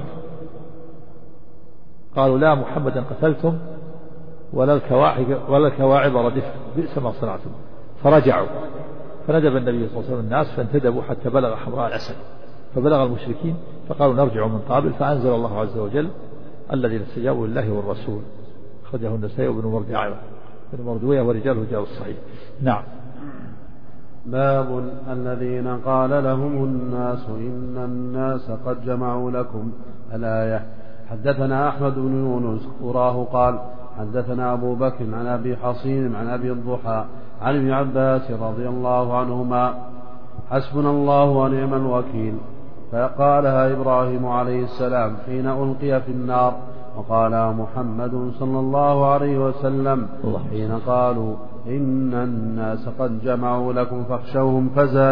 قالوا لا محمدا قتلتم ولا الكواعب ردفتم بئس ما صنعتم، فرجعوا فندب النبي صلى الله عليه وسلم الناس فانتدبوا حتى بلغ حمراء الأسد، فبلغ المشركين فقالوا نرجع من قابل، فأنزل الله عز وجل الذين استجابوا لله والرسول. أخرجه النسائي وابن مردوية ورجاله جاءوا الصحيح. نعم. باب الذين قال لهم الناس إن الناس قد جمعوا لكم الآية. حدثنا أحمد بن يونس أراه قال حدثنا أبو بكر عن أبي حصين عن أبي الضحى عن ابن عباس رضي الله عنهما حسبنا الله ونعم الوكيل، فقالها إبراهيم عليه السلام حين ألقي في النار، وقالها محمد صلى الله عليه وسلم حين قالوا إن الناس قد جمعوا لكم فاخشوهم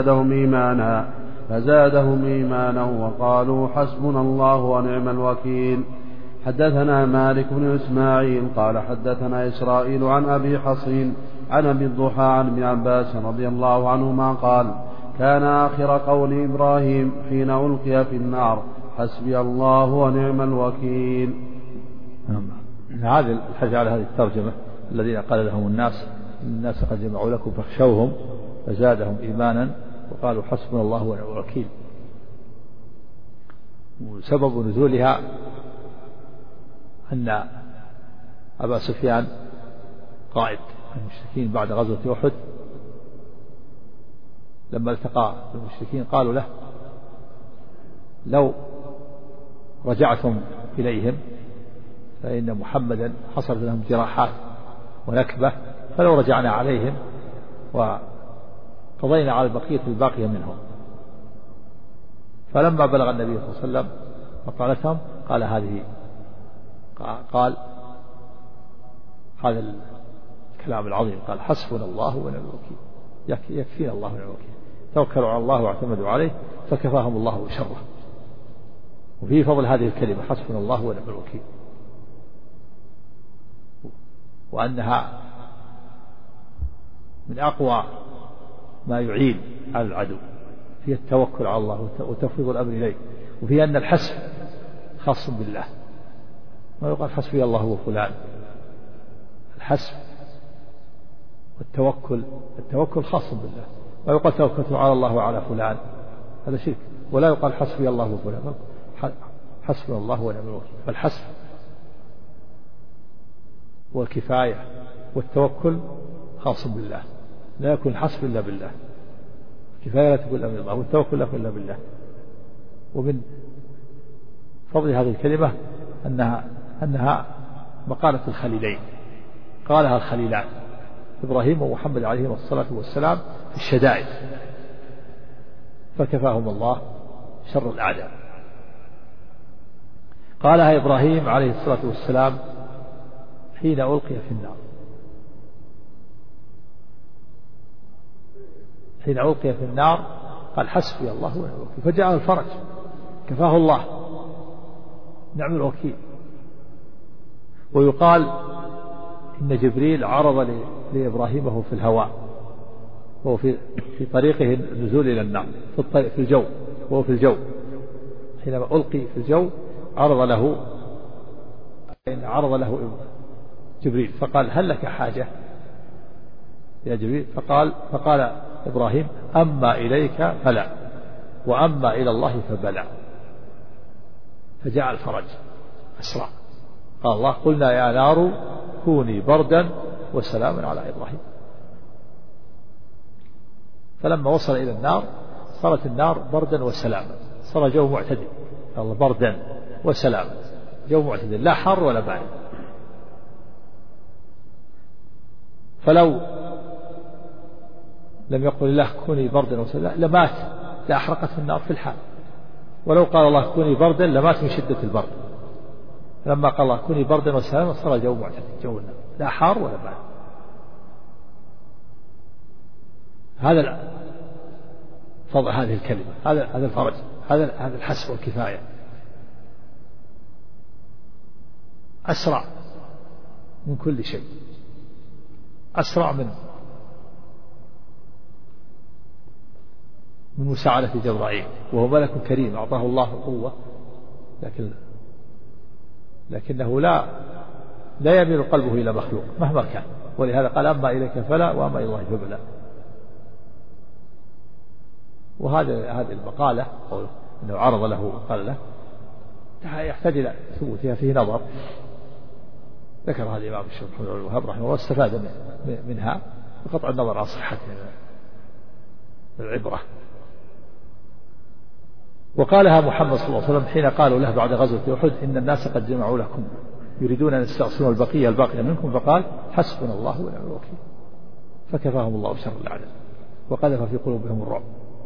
فزادهم إيمانا وقالوا حسبنا الله ونعم الوكيل. حدثنا مالك بن إسماعيل قال حدثنا إسرائيل عن أبي حصين عن أبي الضحى عن ابن عباس رضي الله عنهما قال كان آخر قول إبراهيم حين ألقي في النار حسبي الله ونعم الوكيل. هذا الحديث على هذه الترجمة الذين قال لهم الناس قد جمعوا لكم فاخشوهم فزادهم إيمانا وقالوا حسبنا الله ونعم الوكيل. وسبب نزولها أن أبا سفيان قائد المشركين بعد غزوة أحد لما التقى بالمشركين قالوا له لو رجعتم إليهم فإن محمدا حصل لهم جراحات ونكبة، فلو رجعنا عليهم وقضينا على البقية الباقية منهم. فلما بلغ النبي صلى الله عليه وسلم مقالتهم قال هذا الكلام العظيم، قال حسبنا الله ونعم الوكيل، يكفينا الله ونعم الوكيل، توكلوا على الله واعتمدوا عليه فكفاهم الله شره. وفي فضل هذه الكلمة حسبنا الله ونعم الوكيل، وأنها من أقوى ما يعين على العدو، فيها التوكل على الله وتفويض الأمر إليه، وفيها أن الحسب خاص بالله، ما يقال حسبي الله وفلان. الحسب التوكل خاص بالله، لا يقال توكلت على الله وعلى فلان، هذا شرك. ولا يقال حسبي الله وفلان، حسبي الله ونعم الوكيل. فالحسب والكفاية والتوكل خاص بالله، لا يكون الحسب إلا بالله، الكفاية لا تكون إلا بالله، والتوكل لا يكون إلا بالله. ومن فضل هذه الكلمة أنها مقالة الخليلين، قالها الخليلان إبراهيم ومحمد عليهما الصلاة والسلام في الشدائد، فكفاهم الله شر الأعداء. قالها إبراهيم عليه الصلاة والسلام حين ألقي في النار، حين ألقي في النار قال حسبي الله ونعم الوكيل، فجاء الفرج، كفاه الله نعم الوكيل. ويقال إن جبريل عرض لإبراهيم وهو في الهواء، وهو في طريقه النزول إلى النار، في الجو، وهو في الجو حينما ألقي في الجو عرض له جبريل فقال هل لك حاجة يا جبريل؟ فقال إبراهيم أما إليك فلا، وأما إلى الله فبلى، فجاء الفرج أسرع. قال الله قلنا يا نار كوني بردا وسلاما على إبراهيم. فلما وصل إلى النار صارت النار بردا وسلاما، صار جو معتدل، الله بردا وسلاما، جو معتدل لا حر ولا بارد. فلو لم يقل الله كوني بردا وسلاما لمات، لأحرقت النار في الحال. ولو قال الله كوني بردا لمات من شدة البرد. لما قال الله كوني بردا وسلاما صار جو معتدل، جو النار لا حار ولا بارد. هذا فضل هذه الكلمة، هذا الفرج، هذا الحسب والكفاية. أسرع من كل شيء، أسرع من مساعدة جبرائيل، وهو ملك كريم أعطاه الله قوة، لكنه لا يميل قلبه إلى مخلوق مهما كان. ولهذا قال أما إليك فلا، وأما إلى الله فبلا. هذه المقالة أنه عرض له وقال له يحتاج إلى ثبوتها، فيه نظر. ذكر هذا الإمام الشيخ محمد بن الوهاب رحمه الله، استفاد منها بقطع النظر عن صحة العبرة. وقالها محمد صلى الله عليه وسلم حين قالوا له بعد غزوة أحد إن الناس قد جمعوا لكم يريدون أن يستأصلوا الباقية منكم، فقال حسبنا الله ونعم الوكيل، فكفاهم الله شر الأعداء وقذف في قلوبهم الرعب.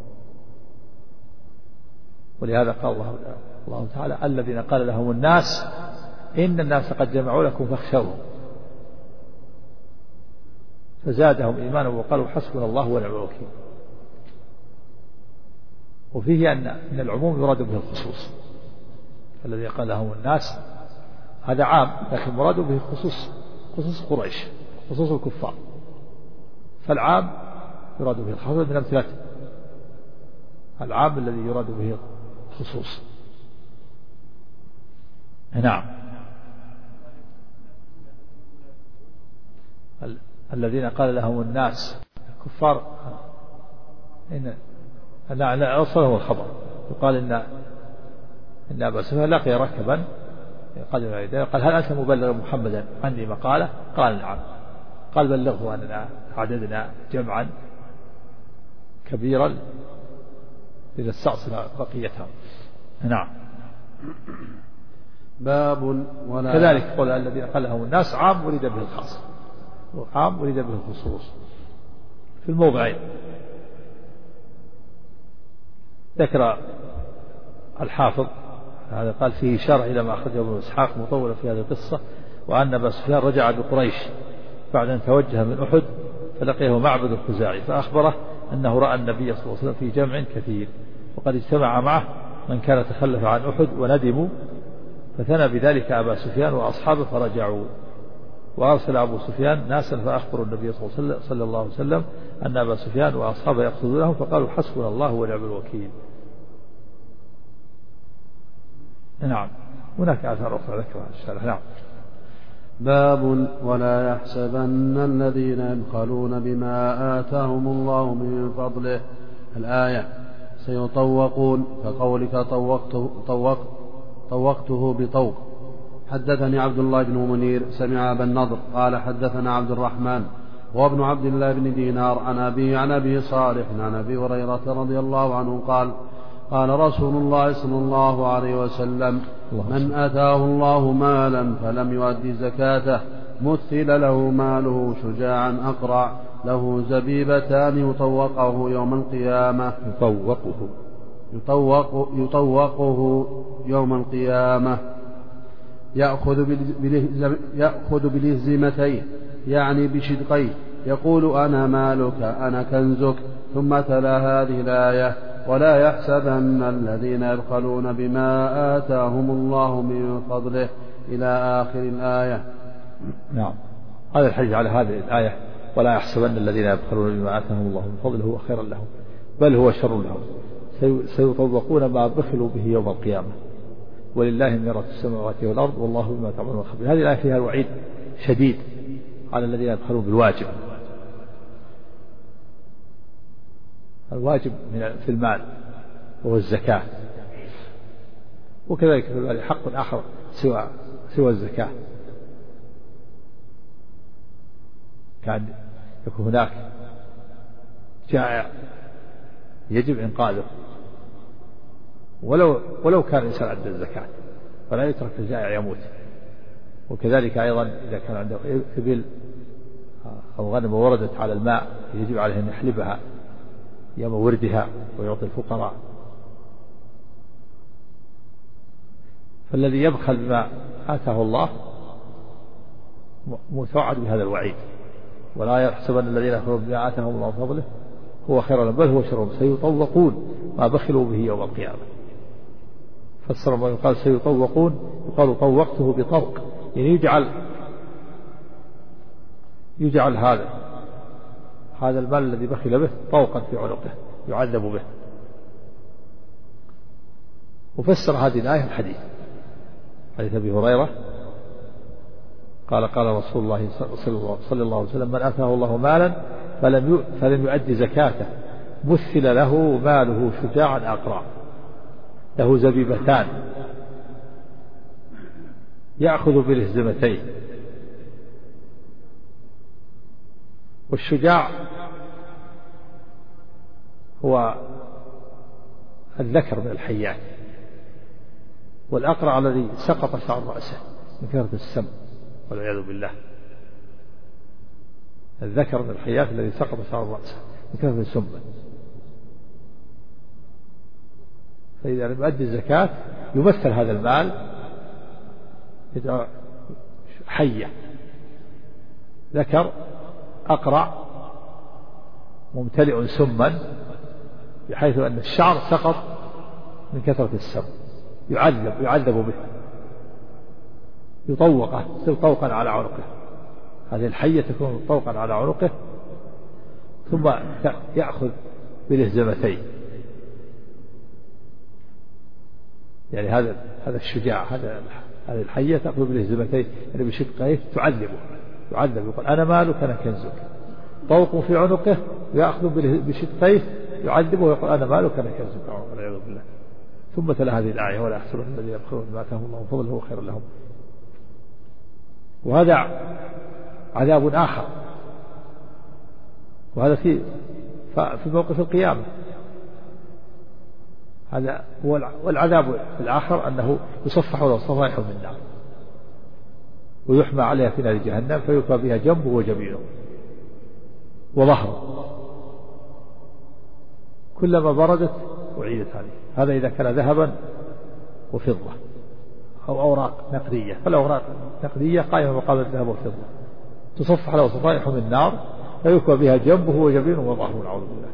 ولهذا قال الله تعالى الذين قال لهم الناس إن الناس قد جمعوا لكم فاخشوهم فزادهم إيمانا وقالوا حسبنا الله ونعم الوكيل. وفيه أن العموم يراد به الخصوص، الذي قال لهم الناس هذا عام، لكن مراد به خصوص قريش، خصوص الكفار. فالعام يراد به الخصوص من أمثلة العام الذي يراد به الخصوص. نعم. الذين قال لهم الناس الكفار أن أوصله الخبر، يقال إن أبا سفيان لقي ركبا قال هل أنت مبلغ محمدا عني مقالة؟ قال نعم. قال بلغه أننا عددنا جمعا كبيرا لنستأصل بقيتها. نعم. باب ولا كذلك قول الذين قال لهم الناس عام ولد به الخاص، وعام ولد به الخصوص في الموضعين. ذكر الحافظ هذا قال فيه إشارة إلى ما أخرجه ابن إسحاق مطولة في هذه القصة، وأن أبا سفيان رجع بقريش بعد أن توجه من أحد فلقيه معبد الخزاعي فأخبره أنه رأى النبي صلى الله عليه وسلم في جمع كثير، وقد اجتمع معه من كان تخلف عن أحد وندموا، فثنى بذلك أبا سفيان وأصحابه فرجعوا. وأرسل أبو سفيان ناسا فأخبروا النبي صلى الله عليه وسلم أن أبا سفيان وأصحابه يقصدونهم، فقالوا حسبنا الله ونعم الوكيل. نعم. هناك آثار أخرى ذكرها الشارح. نعم. باب ولا يحسبن الذين يبخلون بما آتاهم الله من فضله. الآية. سيطوقون كقولك طوقته بطوق. حدثني عبد الله بن منير سمع أبا النضر قال حدثنا عبد الرحمن وابن عبد الله بن دينار عن أبي صالح عن أبي هريرة رضي الله عنه قال قال رسول الله صلى الله عليه وسلم من أتاه الله مالا فلم يؤدي زكاته مثل له ماله شجاعا أقرع له زبيبتان يطوقه يوم القيامة يطوقه يوم القيامة يأخذ بلهزمتيه يعني بشدقيه يقول أنا مالك أنا كنزك. ثم تلا هذه الآية ولا يحسبن الذين يبخلون بما آتاهم الله من فضله إلى آخر الآية. نعم. هذا الحديث على هذه الآية ولا يحسبن الذين يبخلون بما آتاهم الله من فضله هو خيرا لهم بل هو شر لهم سيطوقون ما بخلوا به يوم القيامة ولله ميراث السماوات والأرض والله بما تعملون خبير. هذه الآية فيها الوعيد شديد على الذين يبخلون بالواجب. الواجب في المال وهو الزكاة وكذلك في حق آخر سوى الزكاة. كان يكون هناك جائع يجب إنقاذه ولو كان الإنسان عنده الزكاة فلا يترك الجائع يموت. وكذلك أيضا إذا كان عنده إبل أو غنم وردت على الماء يجب عليه أن يحلبها يوم وردها ويعطي الفقراء. فالذي يبخل بما آتاه الله متوعد بهذا الوعيد ولا يحسبن الذين يبخلون بما آتاهم الله من فضله هو خير لهم بل هو شر سيطوقون ما بخلوا به يوم القيامة. فسر ما يقال سيطوقون يقال طوقته بطوق يعني يجعل هذا المال الذي بخل به طوقا في عنقه يعذب به. وفسر هذه الآية الحديث حديث أبي هريرة قال قال رسول الله صلى الله عليه وسلم من آتاه الله مالا فلم يؤدي زكاته مثل له ماله شجاعا أقرع له زبيبتان يأخذ بلهزمتين. والشجاع هو الذكر من الحيات والأقرع الذي سقط شعر رأسه من كثرة السم والعياذ بالله. الذكر من الحيات الذي سقط شعر رأسه من كثرة السم. فإذا لم يؤدي الزكاة يمثل هذا المال حية ذكر أقرع ممتلئ سما بحيث أن الشعر سقط من كثرة السم يعذب به يطوقه طوقا على عنقه. هذه الحية تكون طوقا على عنقه ثم يأخذ بالهزمتين يعني هذا الشجاع هذه الحية تأخذ بالهزمتين يعني بشدقيه تعذب يقول أنا مالك أنا كنزك. طوق في عنقه يأخذ بشدقيه يعذبه ويقول أنا مالك أنا كنزك والعياذ بالله. ثم تلا هذه الآية ولا يحسبن الذين يبخلون بما آتاهم الله من فضله هو خير لهم. وهذا عذاب آخر وهذا في موقف القيامة. هذا هو والعذاب في الآخر أنه يصفح له صفائح من النار ويحمى عليها في نار جهنم فيكوى بها جنبه وجبينه وظهره كلما بردت أعيدت عليه. هذا إذا كان ذهبا وفضة أو أوراق نقدية. فالأوراق النقدية قائمة مقابل الذهب والفضة تصفح له صفائح من النار فيكوى بها جنبه وجبينه وظهره نعوذ بالله.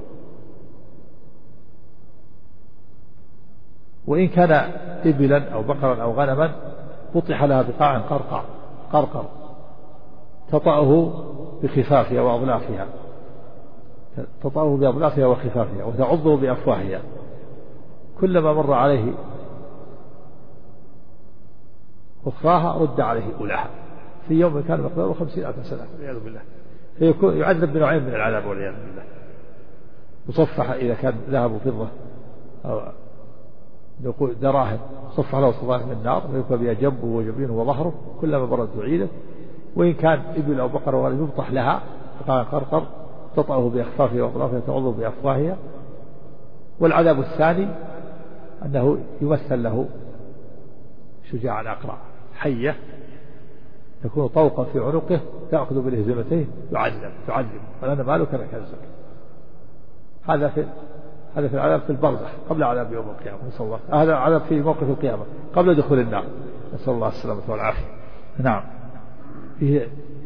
وإن كان إبلا أو بقرا أو غنما بطح لها بقاع قرقر تطأه بخفافها وأضلافها تطأه بأضلافها وخفافها وتعضه بأفواهها كلما مر عليه أخراها رد عليه أولاها في يوم كان مقداره 50,000 سنة والعياذ بالله. فيكون يعذب بنوعين من العذاب والعياذ بالله. مصفح إذا كان ذهب وفضة أو نقول دراهم صفح له صفائح من النار ويكوى بها جنبه وجبينه وظهره كلما برد تعيده. وإن كان إبل أو بقرة ولا يبطح لها فقال قرقر تطأه بأخفافها وأطرافها تعض بأفواهها. والعذاب الثاني أنه يمثل له شجاعا أقرع حية تكون طوقا في عنقه تأخذ بالهزمتين تعذب فلأنا مالك كنزك. هذا في العذاب في البرزخ قبل عذاب يوم القيامة، نسأل الله. هذا عذاب في موقف القيامة قبل دخول النار، نسأل الله السلامة والعافية. نعم. فيه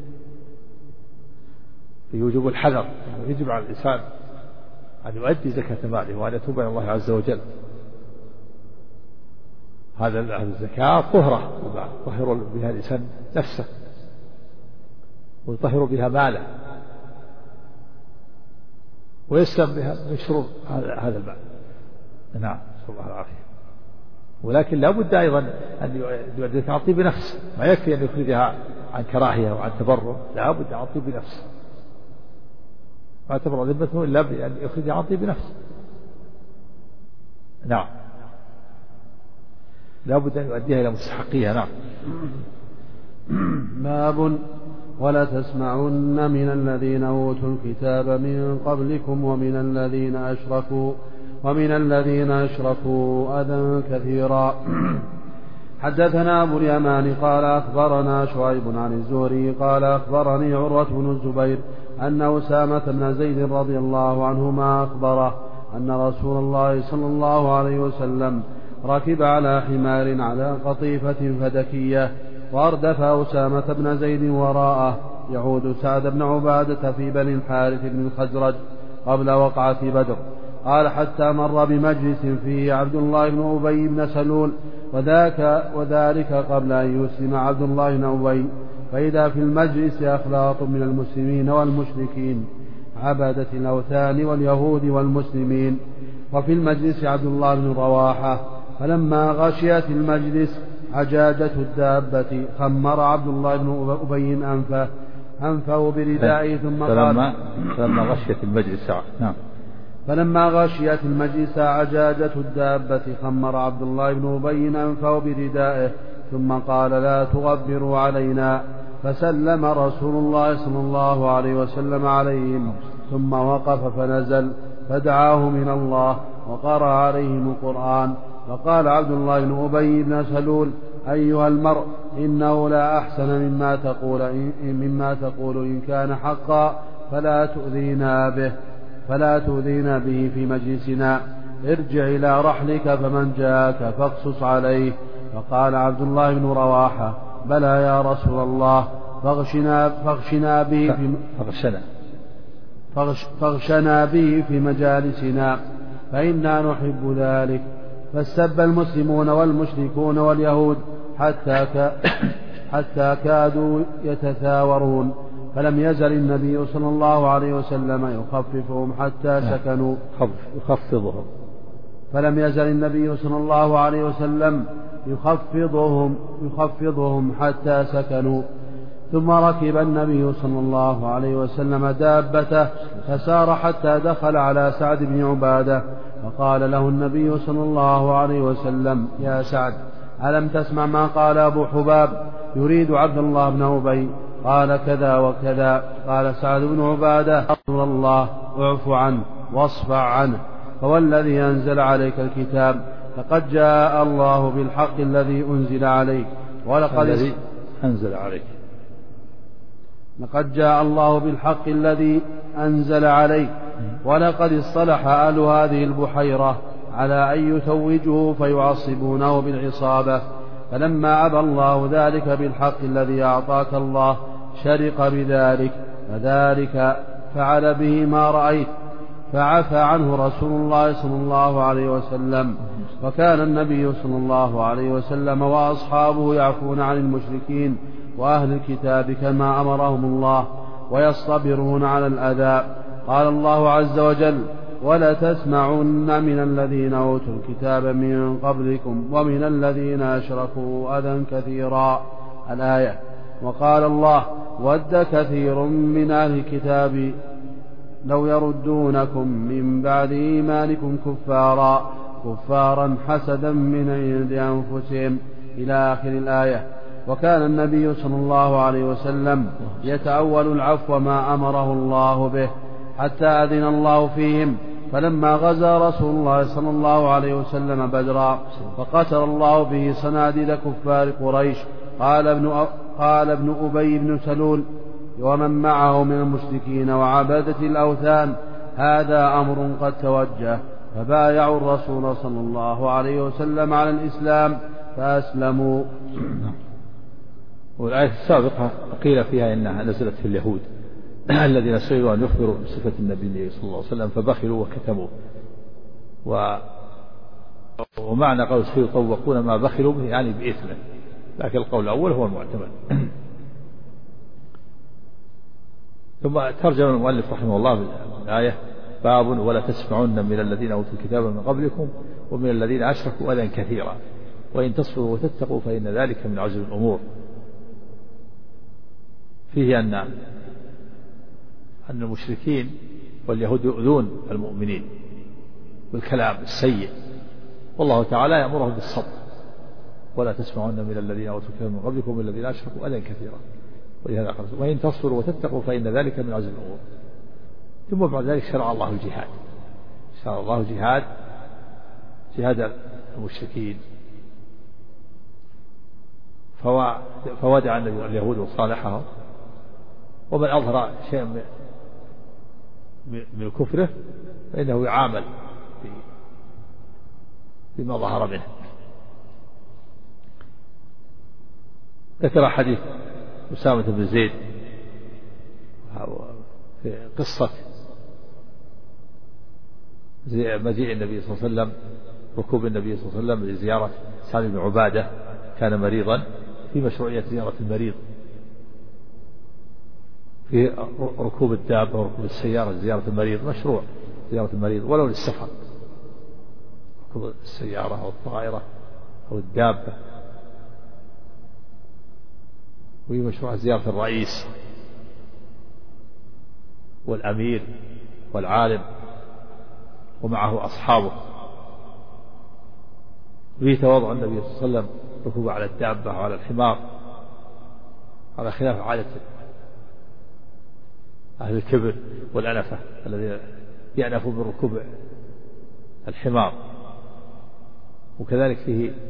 يوجب الحذر، يجب على الإنسان أن يؤدي زكاة ماله وأن يتوب إلى الله عز وجل. هذا الزكاة طهرة يطهر بها الإنسان نفسه ويطهر بها ماله ويسلم بها من شرور هذا المال. نعم، نسأل الله العافية. ولكن لا بد أيضا أن يؤدي عن طيب نفس، ما يكفي أن يخرجها عن كراهية وعن تبرع، لا بد عن طيب نفس، ما تبرع ذمته إلا بأن يخرجها عن طيب نفس. نعم، لا بد أن يؤديها إلى مستحقيها. نعم. باب ولا تسمعن من الذين أوتوا الكتاب من قبلكم ومن الذين أشركوا أذى كثيرا. حدثنا أبو اليمان قال أخبرنا شعيب عن الزهري قال أخبرني عروة بن الزبير أن أسامة بن زيد رضي الله عنهما أخبره أن رسول الله صلى الله عليه وسلم ركب على حمار على قطيفة فدكية وأردف أسامة بن زيد وراءه يعود سعد بن عبادة في بني الحارث بن الخزرج قبل وقعة بدر. قال حتى مر بمجلس فيه عبد الله بن أبي بن سلول وذلك قبل أن يسلم عبد الله بن أبي، فإذا في المجلس أخلاط من المسلمين والمشركين عبدة الأوثان واليهود والمسلمين، وفي المجلس عبد الله بن رواحة. فلما غشيت المجلس عجاجة الدابة خمر عبد الله بن أبي أنفه بردائه ثم قال فلما غشيت المجلس عجاجة الدابة خمر عبد الله بن أبي أنفه بردائه ثم قال لا تغبروا علينا، فسلم رسول الله صلى الله عليه وسلم عليهم ثم وقف فنزل فدعاه من الله وقرأ عليهم القرآن. فقال عبد الله بن أبي بن سلول أيها المرء إنه لا أحسن مما تقول إن كان حقا فلا تؤذينا به في مجلسنا، ارجع إلى رحلك فمن جاءك فاقصص عليه. فقال عبد الله بن رواحة بلى يا رسول الله فاغشنا به في مجالسنا فإنا نحب ذلك. فاستب المسلمون والمشركون واليهود حتى كادوا يتثاورون، فلم يزل النبي صلى الله عليه وسلم يخففهم حتى سكنوا فلم يزل النبي صلى الله عليه وسلم يخفضهم حتى سكنوا. ثم ركب النبي صلى الله عليه وسلم دابته فسار حتى دخل على سعد بن عبادة، فقال له النبي صلى الله عليه وسلم يا سعد ألم تسمع ما قال أبو حباب يريد عبد الله بن أبي؟ قال كذا وكذا. قال سعد بن عبادة رسول الله اعف عنه واصفع عنه، فوالذي أنزل عليك الكتاب لقد جاء الله بالحق الذي أنزل عليك لقد جاء الله بالحق الذي أنزل عليك ولقد اصطلح أهل هذه البحيرة على أن يتوجوه فيعصبونه بالعصابة، فلما أبى الله ذلك بالحق الذي أعطاك الله شرق بذلك، فذلك فعل به ما رأيت، فعفى عنه رسول الله صلى الله عليه وسلم. وكان النبي صلى الله عليه وسلم وأصحابه يعفون عن المشركين وأهل الكتاب كما أمرهم الله ويصطبرون على الأذى. قال الله عز وجل ولتسمعن من الذين أوتوا الكتاب من قبلكم ومن الذين أشركوا أذى كثيرا. الآية. وقال الله: ود كثير من أهل الكتاب لو يردونكم من بعد إيمانكم كفارا حسدا من عند أنفسهم إلى آخر الآية. وكان النبي صلى الله عليه وسلم يتأول العفو ما أمره الله به حتى أذن الله فيهم. فلما غزا رسول الله صلى الله عليه وسلم بدرا فقتل الله به صناديد كفار قريش، قال ابن أبي بن سلول ومن معه من المشركين وعبادة الأوثان: هذا أمر قد توجه. فبايعوا الرسول صلى الله عليه وسلم على الإسلام فأسلموا. والآية السابقة قيل فيها إنها نزلت في اليهود الذين سئلوا أن يخبروا بصفة النبي صلى الله عليه وسلم فبخلوا وكتموا. ومعنى قول سيطوقون ما بخلوا به يعني بإثمه، لكن القول الأول هو المعتمد. ثم ترجم المؤلف رحمه الله بالآية: باب ولا تسمعن من الذين أوتوا الكتاب من قبلكم ومن الذين أشركوا أذى كثيرا وإن تصبروا وتتقوا فإن ذلك من عزم الأمور. فيه أن المشركين واليهود يؤذون المؤمنين بالكلام السيء، والله تعالى يأمرهم بالصبر: ولا تسمعن من الذين أوتوا الكتاب من قبلكم ومن الذين أشركوا أذى كثيرا وإن تصبروا وتتقوا فإن ذلك من عزم الأمور. ثم بعد ذلك شرع الله الجهاد، شرع الله جهاد المشركين، فودع النبي اليهود وصالحهم، ومن أظهر شيئا من كفره فإنه يعامل بما ظهر منه. ذكر حديث أسامة بن زيد في قصة مجيء النبي صلى الله عليه وسلم، ركوب النبي صلى الله عليه وسلم لزيارة سعد بن عبادة كان مريضا، في مشروعية زيارة المريض، في ركوب الدابة وركوب السيارة زيارة المريض، مشروع زيارة المريض ولو للسفر، ركوب السيارة أو الطائرة أو الدابة. وهي مشروع زيارة الرئيس والأمير والعالم ومعه أصحابه. وفيه تواضع النبي صلى الله عليه وسلم ركوب على الدابة وعلى الحمار، على خلاف عادة أهل الكبر والأنفة الذين يأنفوا من ركوب الحمار. وكذلك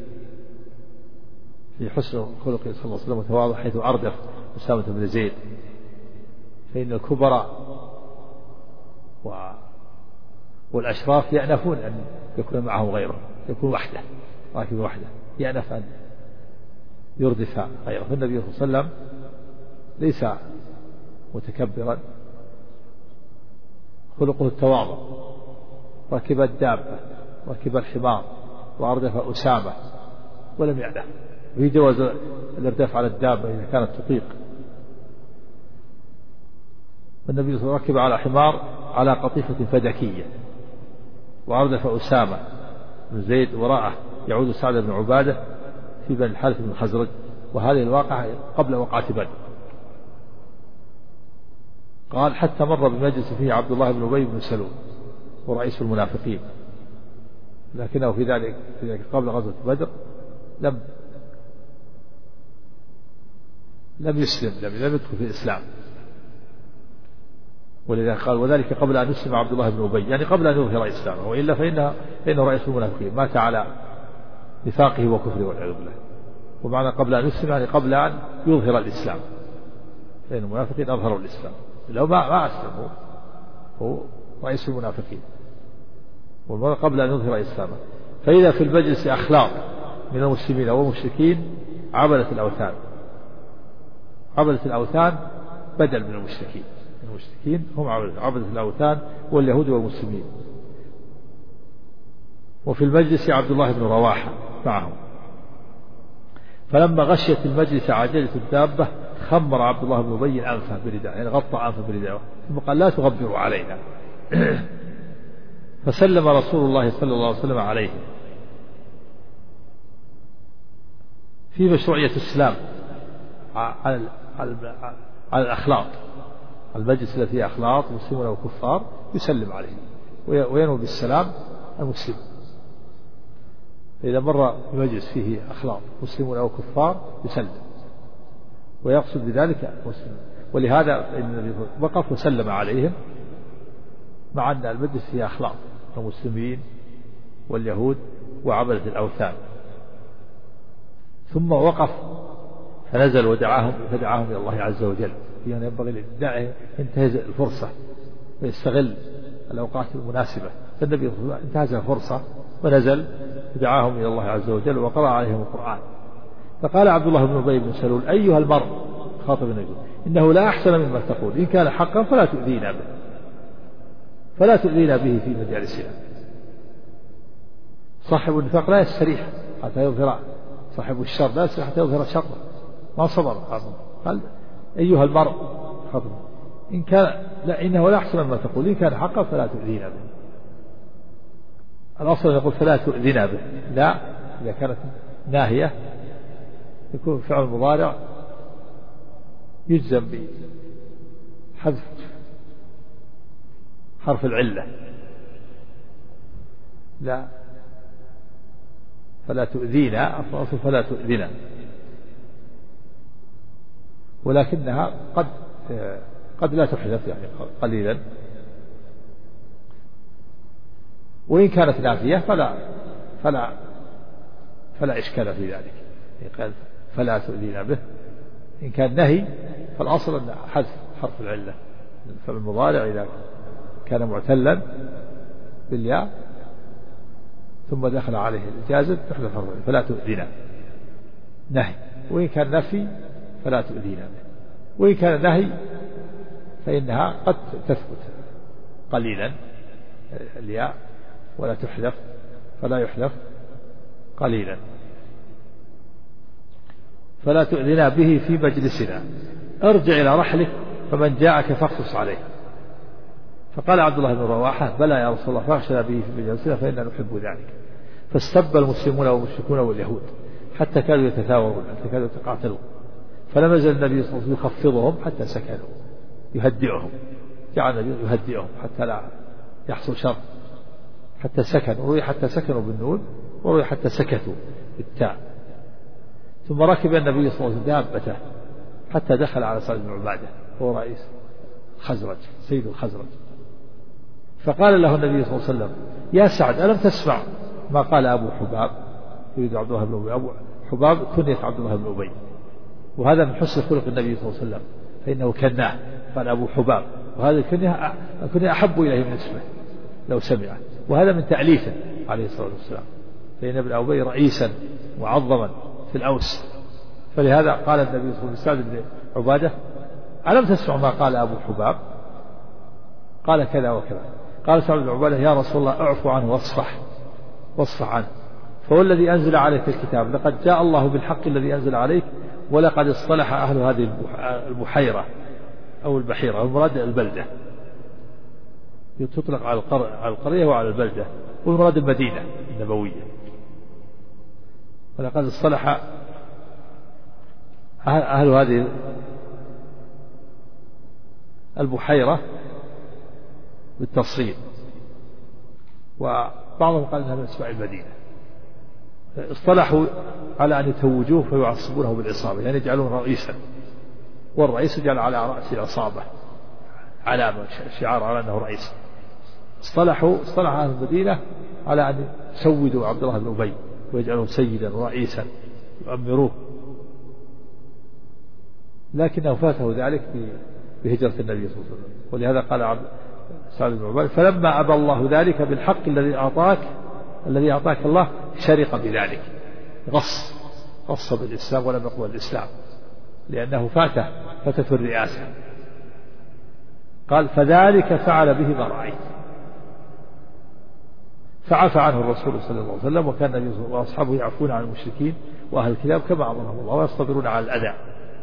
في حسن خلقه صلى الله عليه وسلم وتواضع حيث أردف أسامة بن زيد، فإن الكبراء والأشراف يأنفون أن يكون معهم غيره، يكون وحده، راكب وحده، يأنف أن يردف غيره. فالنبي صلى الله عليه وسلم ليس متكبرا، خلقه التواضع، ركب الدابة، ركب الحمار وأردف أسامة ولم يأنف. وفي جواز الإرداف على الدابة إذا كانت تطيق. والنبي صلى الله عليه وسلم ركب على حمار على قطيفة فدكية وأردف أسامة بن زيد وراءه يعود سعد بن عبادة في بني الحارث بن الخزرج، وهذه الواقعة قبل وقعة بدر. قال: حتى مر بمجلس فيه عبد الله بن أبي بن سلول ورئيس المنافقين، لكنه في ذلك قبل غزوة بدر لم يسلم، لم يدخل في الإسلام. ولذا قال: وذلك قبل أن يسلم عبد الله بن أبي، يعني قبل أن يظهر إسلامه، وإلا فإنه رئيس المنافقين مات على نفاقه وكفره والعياذ بالله. ومعنى قبل أن يسلم يعني قبل أن يظهر الإسلام، لأن المنافقين أظهروا الإسلام، لو ما أسلم هو رئيس المنافقين، والمرة قبل أن يظهر إسلامه. فإذا في المجلس أخلاق من المسلمين والمشركين عبدة الأوثان، عبدة الأوثان بدل من المشركين، المشركين هم عبدة الأوثان واليهود والمسلمين. وفي المجلس عبد الله بن رواحة معهم، فلما غشيت المجلس عجلة الدابة خمر عبد الله بن أبي أنفه برداء، يعني غطى أنفه برداء، ثم قال: لا تغبروا علينا. فسلم رسول الله صلى الله عليه وسلم عليه. في مشروعية الإسلام على الأخلاط، المجلس الذي فيه أخلاط مسلمون وكفار يسلم عليه وينوي بالسلام المسلم. إذا مر بمجلس فيه أخلاط مسلمون أو كفار يسلم ويقصد بذلك مسلم. ولهذا النبي وقف وسلم عليهم مع أن المجلس فيه أخلاط المسلمين واليهود وعبدة الأوثان. ثم وقف فنزل فدعاهم إلى الله عز وجل. يعني ينبغي للداعي ينتهز الفرصة ويستغل الأوقات المناسبة. فالنبي انتهز الفرصة ونزل فدعاهم إلى الله عز وجل وقرأ عليهم القرآن. فقال عبد الله بن أبي بن سلول: أيها المرء، خاطب النبي، إنه لا أحسن مما تقول، إن كان حقا فلا تؤذينا به في مجالسنا. صاحب النفاق لا يستريح حتى يظهر، صاحب الشر لا يستريح حتى يظهر شره، ما صبر. قال: أيها المرء، خاطب، إن كان إنه لا أحسن مما تقول، إن كان حقا فلا تؤذينا به. الأصل يقول فلا تؤذينا به، لا، إذا كانت ناهية يكون فعل مضارع يجزم بحذف حرف العلة، لا، فلا تؤذينا، أصل فلا تؤذنا، ولكنها قد لا تحذف يعني قليلا. وإن كانت نافية فلا إشكال في ذلك. قال فلا تؤذينا به. إن كان نهي فالأصل أن حذف حرف العلة، فالمضارع إذا كان معتلا بالياء ثم دخل عليه الجازم تحذف حرف فلا تؤذينا، نهي. وإن كان نفي فلا تؤذينا به. وإن كان نهي فإنها قد تثبت قليلا الياء ولا تحذف، فلا يحذف قليلا. فلا تؤذنا به في مجلسنا، ارجع إلى رحلك فمن جاءك فاقصص عليه. فقال عبد الله بن رواحة: بلى يا رسول الله، فاخشنا به في مجلسنا فإننا نحب ذلك. فاستب المسلمون والمشركون واليهود حتى كانوا يتثاورون، حتى كانوا يتقاتلون. فلم يزل النبي صلى الله عليه وسلم يخفضهم حتى سكنوا، يهدئهم، جعل النبي يهدئهم حتى لا يحصل شر، حتى سكنوا. روي حتى سكنوا بالنون، وروي حتى سكتوا بالتاء. ثم ركب النبي صلى الله عليه وسلم دابته حتى دخل على سعد بن عبادة وهو رئيس الخزرج، سيد الخزرج. فقال له النبي صلى الله عليه وسلم: يا سعد، ألم تسمع ما قال أبو حباب؟ يريد عبد الله بن أبي. أبو حباب كنية عبد الله بن أبي، وهذا من حسن خلق النبي صلى الله عليه وسلم، فإنه كناه، قال أبو حباب، وهذا الكنية أحب إليه من اسمه لو سمعه. وهذا من تأليفه عليه الصلاة والسلام، فإن ابن أبي رئيسا معظما في الأوس. فلهذا قال النبي صلى الله عليه وسلم لسعد بن عبادة: ألم تسمع ما قال أبو حباب؟ قال كذا وكذا. قال سعد بن عبادة: يا رسول الله، اعفو عنه واصفح عنه، فهو الذي أنزل عليك الكتاب، لقد جاء الله بالحق الذي أنزل عليك، ولقد اصطلح أهل هذه البحيرة أو البحيرة، المراد البلدة، تطلق على القرية وعلى البلدة، والمراد المدينة النبوية. ولقد اصطلح أهل هذه البحيرة بالتصريف، وبعضهم قال انها من اسماء المدينة. اصطلحوا على ان يتوجوه فيعصبونه بالعصابة، يعني يجعلون رئيسا، والرئيس يجعل على رأس العصابة علامة شعار على انه رئيس. اصطلح اهل المدينة على ان يسودوا عبد الله بن أبي ويجعلوه سيدا ورئيسا يؤمروه، لكنه فاته ذلك بهجرة النبي صلى الله عليه وسلم. ولهذا قال سعد بن عبادة: فلما أبى الله ذلك بالحق الذي أعطاك الله، شرق بذلك، غص بالإسلام ولم يقبل الإسلام، لأنه فاتته الرئاسة. قال: فذلك فعل به ما رأيت. فعفى عنه الرسول صلى الله عليه وسلم، وكان النبي وأصحابه يعفون عن المشركين وأهل الكتاب كما أمرهم الله، ويصطبرون على الأذى.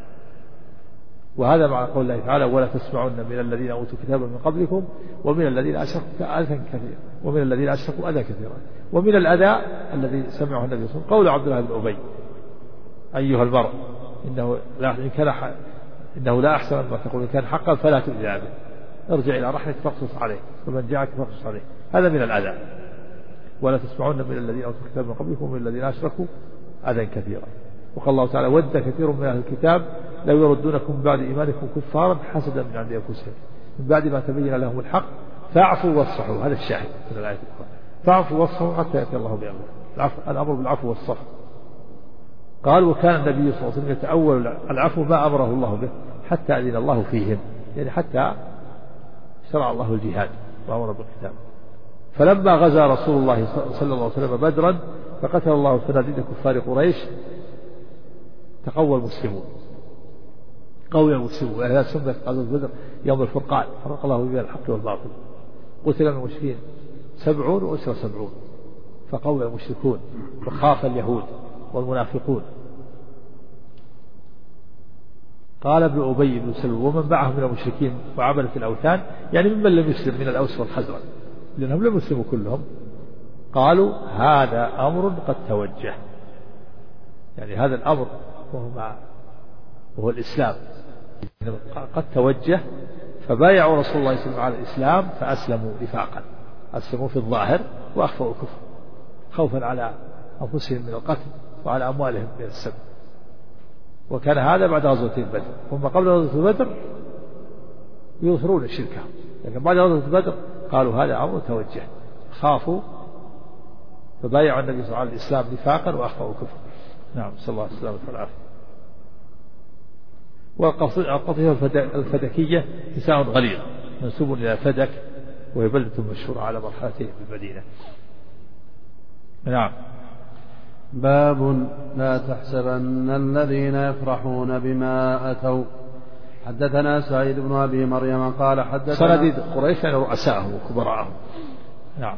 وهذا مع قول الله تعالى: ولا تسمعن من الذين أوتوا كتابا من قبلكم ومن الذين أشركوا أذى كثيرا. ومن الأذى الذي سمعه النبي صلى الله عليه وسلم قول عبد الله بن أبي: أيها المرء، إنه لا أحسن ما تقول إن كان حقا فلا تؤذي به، ارجع إلى رحلك فاقصص عليه ومن جاءك فاقصص عليه. هذا من الأذى. ولا تسمعون من الذين أوتوا الكتاب من قبلكم ومن الذين أشركوا أذى كثيرا. وقال الله تعالى ود كثير من أهل الكتاب لو يردونكم من بعد إيمانكم كفارا حسدا من عند أنفسهم من بعد ما تبين لهم الحق فاعفوا واصفحوا. هذا الشاهد من الآية الأخرى، فاعفوا واصفحوا حتى يأتي الله بأمره، الأمر بالعفو والصفح. قال وكان النبي صلى الله عليه وسلم يتأول العفو ما أمره الله به حتى أذن الله فيهم، يعني حتى شرع الله الجهاد وأمر بالقتال. فلما غزا رسول الله صلى الله عليه وسلم بدرا فقتل الله صناديد كفار قريش تقوى المسلمون، قوي المسلمون، وهذا سمت غزوة بدر يوم الفرقان، فرق الله بين الحق والباطل. قتل من المشركين 70 وأسر 70، فقوي المشركون وخاف اليهود والمنافقون. قال ابن أبي بن سلول ومن معه من المشركين وعبدة الأوثان، يعني ممن لم يسلم من الأوس والخزرج لأنهم لم يسلموا كلهم، قالوا هذا أمر قد توجه، يعني هذا الأمر وهو الإسلام قد توجه. فبايعوا رسول الله صلى الله عليه وسلم على الإسلام فأسلموا نفاقا، أسلموا في الظاهر وأخفوا الكفر خوفا على أنفسهم من القتل وعلى أموالهم من السبب. وكان هذا بعد غزوة بدر، هم قبل غزوة بدر يظهرون شركهم، لكن بعد غزوة بدر قالوا هذا أمر توجه، خافوا فبايعوا النبي صلى الله عليه وسلم على الإسلام نفاقا وأخفوا الكفر. نعم، صلى الله عليه وسلم والعافية. والقطيفة الفدكية نساء غليظ منسوب إلى فدك، وهي بلدة مشهورة على مرحلتين في المدينة. نعم. باب لا تحسبن الذين يفرحون بما أتوا. حدثنا سعيد بن أبي مريم قال حدثنا صناديد قريش يعني رؤساءهم وكبراءهم. نعم.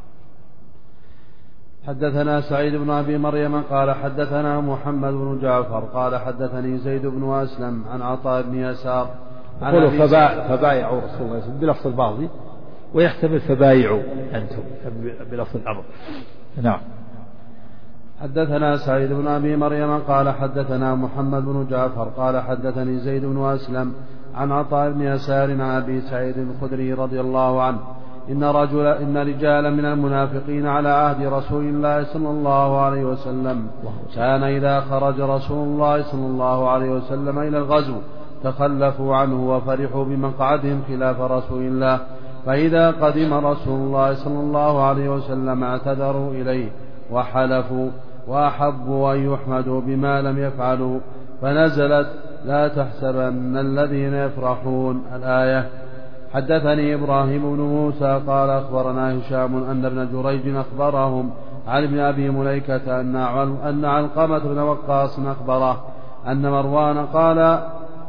حدثنا سعيد بن أبي مريم قال حدثنا محمد بن جعفر قال حدثني زيد بن أسلم عن عطاء بن يسار يقول فبايعوا رسول الله صلى الله عليه وسلم بلفظ الماضي، ويحتمل فبايعوا أنتم بلفظ الأمر. نعم. حدثنا سعيد بن أبي مريم قال حدثنا محمد بن جعفر قال حدثني زيد بن أسلم عن عطاء بن يسار عن أبي سعيد الخدري رضي الله عنه إن رجالا من المنافقين على عهد رسول الله صلى الله عليه وسلم كان إذا خرج رسول الله صلى الله عليه وسلم إلى الغزو تخلفوا عنه وفرحوا بمقعدهم خلاف رسول الله، فإذا قدم رسول الله صلى الله عليه وسلم اعتذروا إليه وحلفوا وأحبوا أن يحمدوا بما لم يفعلوا، فنزلت لا تحسبن الذين يفرحون الآية. حدثني إبراهيم بن موسى قال أخبرنا هشام أن ابن جريج أخبرهم عن ابن أبي مليكة أن علقمة بن وقاص أخبره أن مروان قال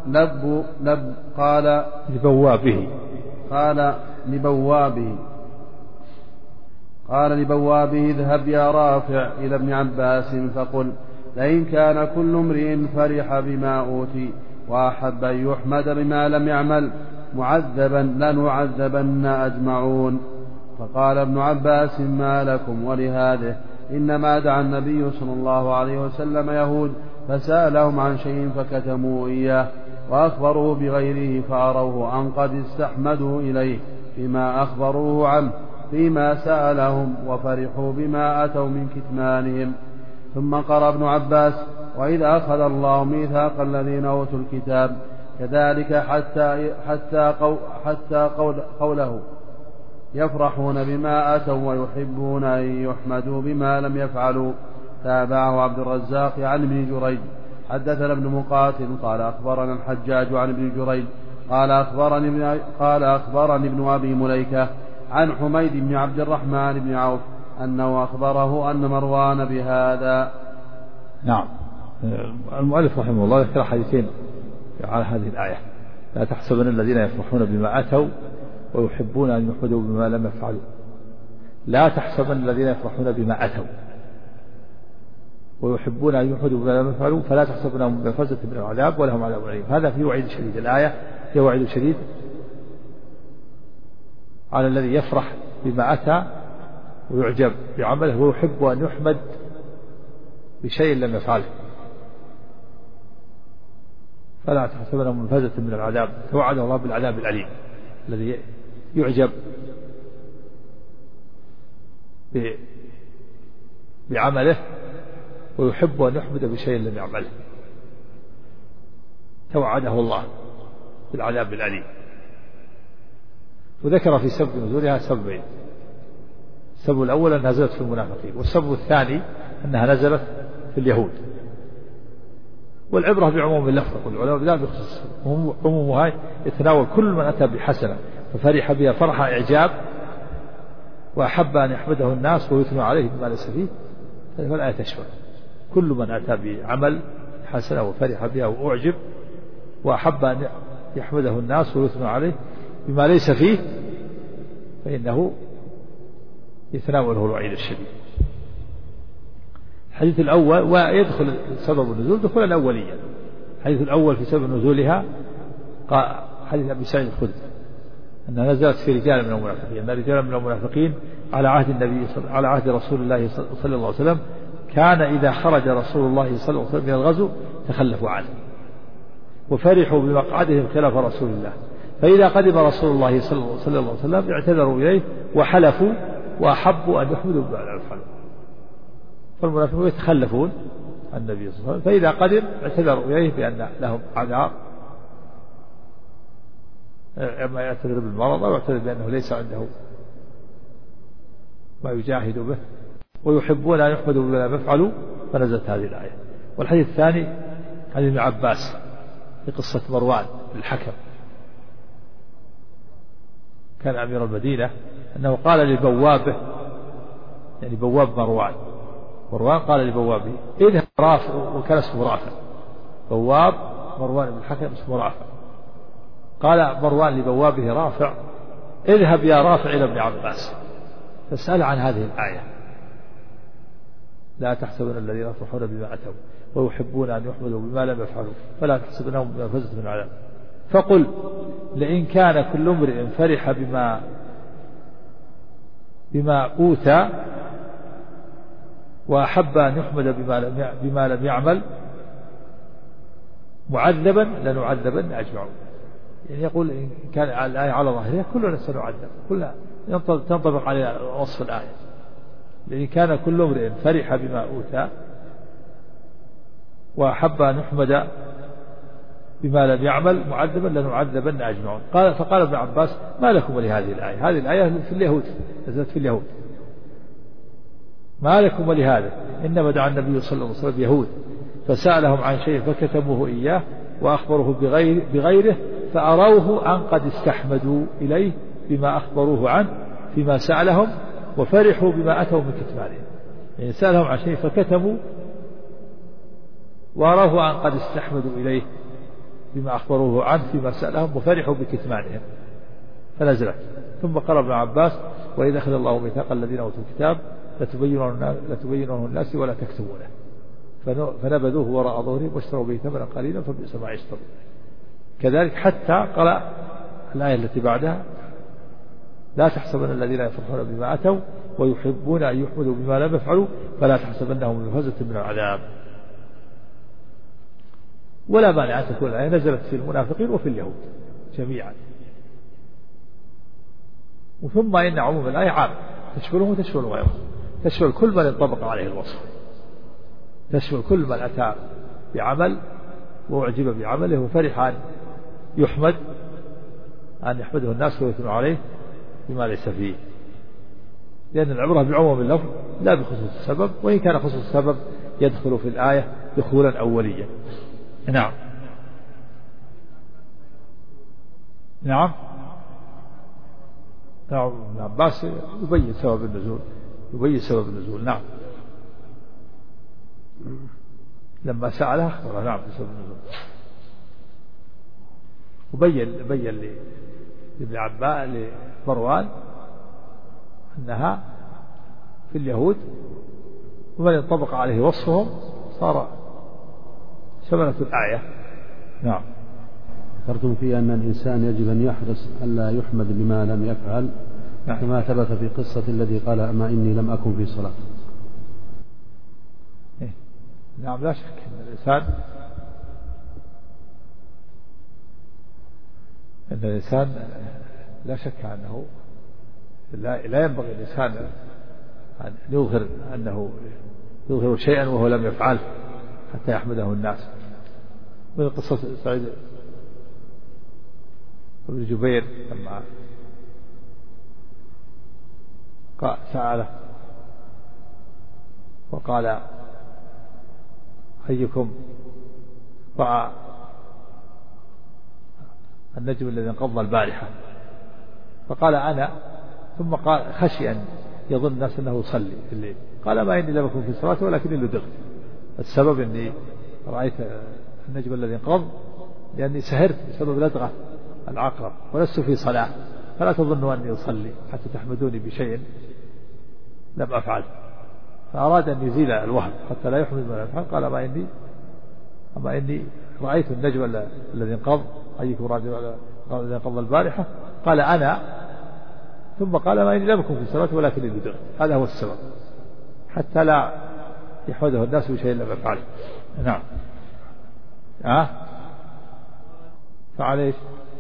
لبوابه اذهب يا رافع إلى ابن عباس فقل لئن كان كل امرئ فرح بما أوتي وأحب أن يحمد بما لم يعمل معذبا لنعذبن أجمعون. فقال ابن عباس ما لكم ولهذه إنما دعا النبي صلى الله عليه وسلم يهود فسألهم عن شيء فكتموا إياه وأخبروه بغيره فأروه أن قد استحمدوا إليه بما أخبروه عنه فيما سألهم وفرحوا بما أتوا من كتمانهم. ثم قرأ ابن عباس وإذا أخذ الله ميثاق الذين أوتوا الكتاب كذلك حتى قوله يفرحون بما أتوا ويحبون أن يحمدوا بما لم يفعلوا. تابعه عبد الرزاق عن ابن جريج. حدثنا ابن مقاتل قال أخبرنا الحجاج عن ابن جريج قال أخبرني ابن أبي مليكة عن حميد بن عبد الرحمن بن عوف أنه أخبره أن مروان بهذا. نعم. المؤلف رحمه الله ذكر حديثين على هذه الآية: لا تحسبن الذين يفرحون بما أتوا ويحبون أن يحمدوا بما لم يفعلوا. لا تحسبن الذين يفرحون بما أتوا ويحبون أن يحمدوا بما لم يفعلوا فلا تحسبنهم بمفزة من العذاب ولهم عذاب أليم. هذا فيه وعيد شديد. الآية فيها وعيد شديد على الذي يفرح بما أتى ويعجب بعمله ويحب أن يحمد بشيء لم يفعله. فلا تحسبنهم منفزة من العذاب. توعد الله بالعذاب الأليم الذي يعجب بعمله ويحب أن يحمد بشيء لم يعمله. توعده الله بالعذاب الأليم. وذكر في سبب نزولها سببين: السبب الأول أنها نزلت في المنافقين، والسبب الثاني أنها نزلت في اليهود. والعبرة بعموم اللفظ، والعلماء لا بخصوص عمومها يتناول كل من أتى بحسنة ففرح بها فرح إعجاب وأحب أن يحمده الناس ويثنى عليه بما ليس فيه، فالآية تشمل كل من أتى بعمل حسنة وفرح بها وأعجب وأحب أن يحمده الناس ويثنى عليه بما ليس فيه، فإنه يتناوله الوعيد الشديد. الحديث الأول ويدخل سبب النزول دخولا أوليا. الحديث الأول في سبب نزولها حديث أبي سعيد الخدري أنها نزلت في رجال من المنافقين، أن رجالا من المنافقين على عهد رسول الله صلى الله عليه وسلم كان إذا خرج رسول الله صلى الله عليه وسلم من الغزو تخلفوا عنه وفرحوا بمقعدهم خلاف رسول الله، فإذا قدم رسول الله صلى الله عليه وسلم اعتذروا إليه وحلفوا وأحبوا أن يحمدوا بعد الحلف. فالمنافقون يتخلفون عن النبي صلى الله عليه وسلم، فإذا قدم اعتذروا إليه بأن لهم عذاب، إما يعتذر بالمرض أو يعتذر بأنه ليس عنده ما يجاهد به، ويحبون أن يحمدوا بما يفعلوا، فنزلت هذه الآية. والحديث الثاني حديث ابن عباس في قصة مروان الحكم، كان أمير المدينة، أنه قال لبوابه، يعني بواب مروان قال لبوابه اذهب رافع، وكان اسمه رافع، بواب مروان بن الحكم اسمه رافع، قال مروان لبوابه رافع اذهب يا رافع إلى ابن عباس فاسأل عن هذه الآية: لا تحسبن الذين يفرحون بما أتوا ويحبون أن يحمدوا بما لم يفعلوا فلا تحسبنهم بمفزة من عذاب. فقل لئن كان كل امرئ فرح بما أوتى وأحب أن يحمد بما لم يعمل معذبا لنعذبن أجمعون. يعني يقول إن كان الآية على ظاهرها كلنا سنعذب، كلنا تنطبق على وصف الآية. لئن كان كل امرئ فرح بما أوتى وأحب أن يحمد بما لم يعمل معذبا لنعذبن أجمعون. فقال ابن عباس: ما لكم ولهذه الآية؟ هذه الآية في اليهود، نزلت في اليهود. ما لكم ولهذا؟ إنما دعا النبي صلى الله عليه وسلم يهود فسألهم عن شيء فكتموه إياه وأخبروه بغيره فأروه أن قد استحمدوا إليه بما أخبروه عنه فيما سألهم وفرحوا بما أتوا من كتمانه. يعني سألهم عن شيء فكتموا وأروه أن قد استحمدوا إليه بما أخبروه عنه فيما سألهم وفرحوا بكتمانهم، فنزلت. ثم قال ابن عباس: وإذا أخذ الله ميثاق الذين أوتوا الكتاب لتبينونه الناس ولا تكتمونه فنبذوه وراء ظهرهم واشتروا به ثمنا قليلا فبئس ما يشترون. كذلك حتى قرأ الآية التي بعدها: لا تحسبن الذين يفرحون بما أتوا ويحبون أن يحمدوا بما لم يفعلوا فلا تحسبنهم بمفزة من العذاب. ولا مانع أن تكون الآية نزلت في المنافقين وفي اليهود جميعا. وثم إن عموم الآية عام تشملهم وتشمل غيرهم، تشمل كل من انطبق عليه الوصف، تشمل كل من أتى بعمل وأعجب بعمله وفرح أن يحمد، أن يحمده الناس ويثنوا عليه بما ليس فيه، لأن العبرة بعموم اللفظ لا بخصوص السبب، وإن كان خصوص السبب يدخل في الآية دخولا أوليا. نعم نعم نعم. ابن عباس يبين سبب النزول، نعم، لما سأله أخبره نعم بسبب النزول، وبين لابن عباس لمروان أنها في اليهود، ومن انطبق عليه وصفهم صار شملت الآية. نعم. ذكرتم في أن الإنسان يجب أن يحرص ألا يحمد بما لم يفعل، نعم. كما ثبت في قصة الذي قال: أما إني لم أكن في صلاة. نعم، لا شك أن الإنسان أن الإنسان لا شك أنه لا ينبغي الإنسان أن يظهر شيئا وهو لم يفعله حتى يحمده الناس. من قصة سعيد بن جبير لما سأله وقال أيكم رأى النجم الذي انقض البارحة؟ فقال أنا. ثم قال خشي أن يظن الناس أنه يصلي في الليل. قال ما إني لم أكن في الصلاة ولكني لدغت. السبب أني رأيت النجم الذي انقض لأني سهرت بسبب لدغة العقرب ولست في صلاة، فلا تظنوا أني أصلي حتى تحمدوني بشيء لم أفعل. فأراد أن يزيل الوهم حتى لا يحمد ما يفعل. قال أما إني رأيت النجم الذي انقض أيكم رأى الذي انقض البارحة؟ قال أنا. ثم قال ما إني لم أكن في الصلاة ولكني لدغت. هذا هو السبب حتى لا يحمده الناس بشيء لم يفعله. نعم. فعليه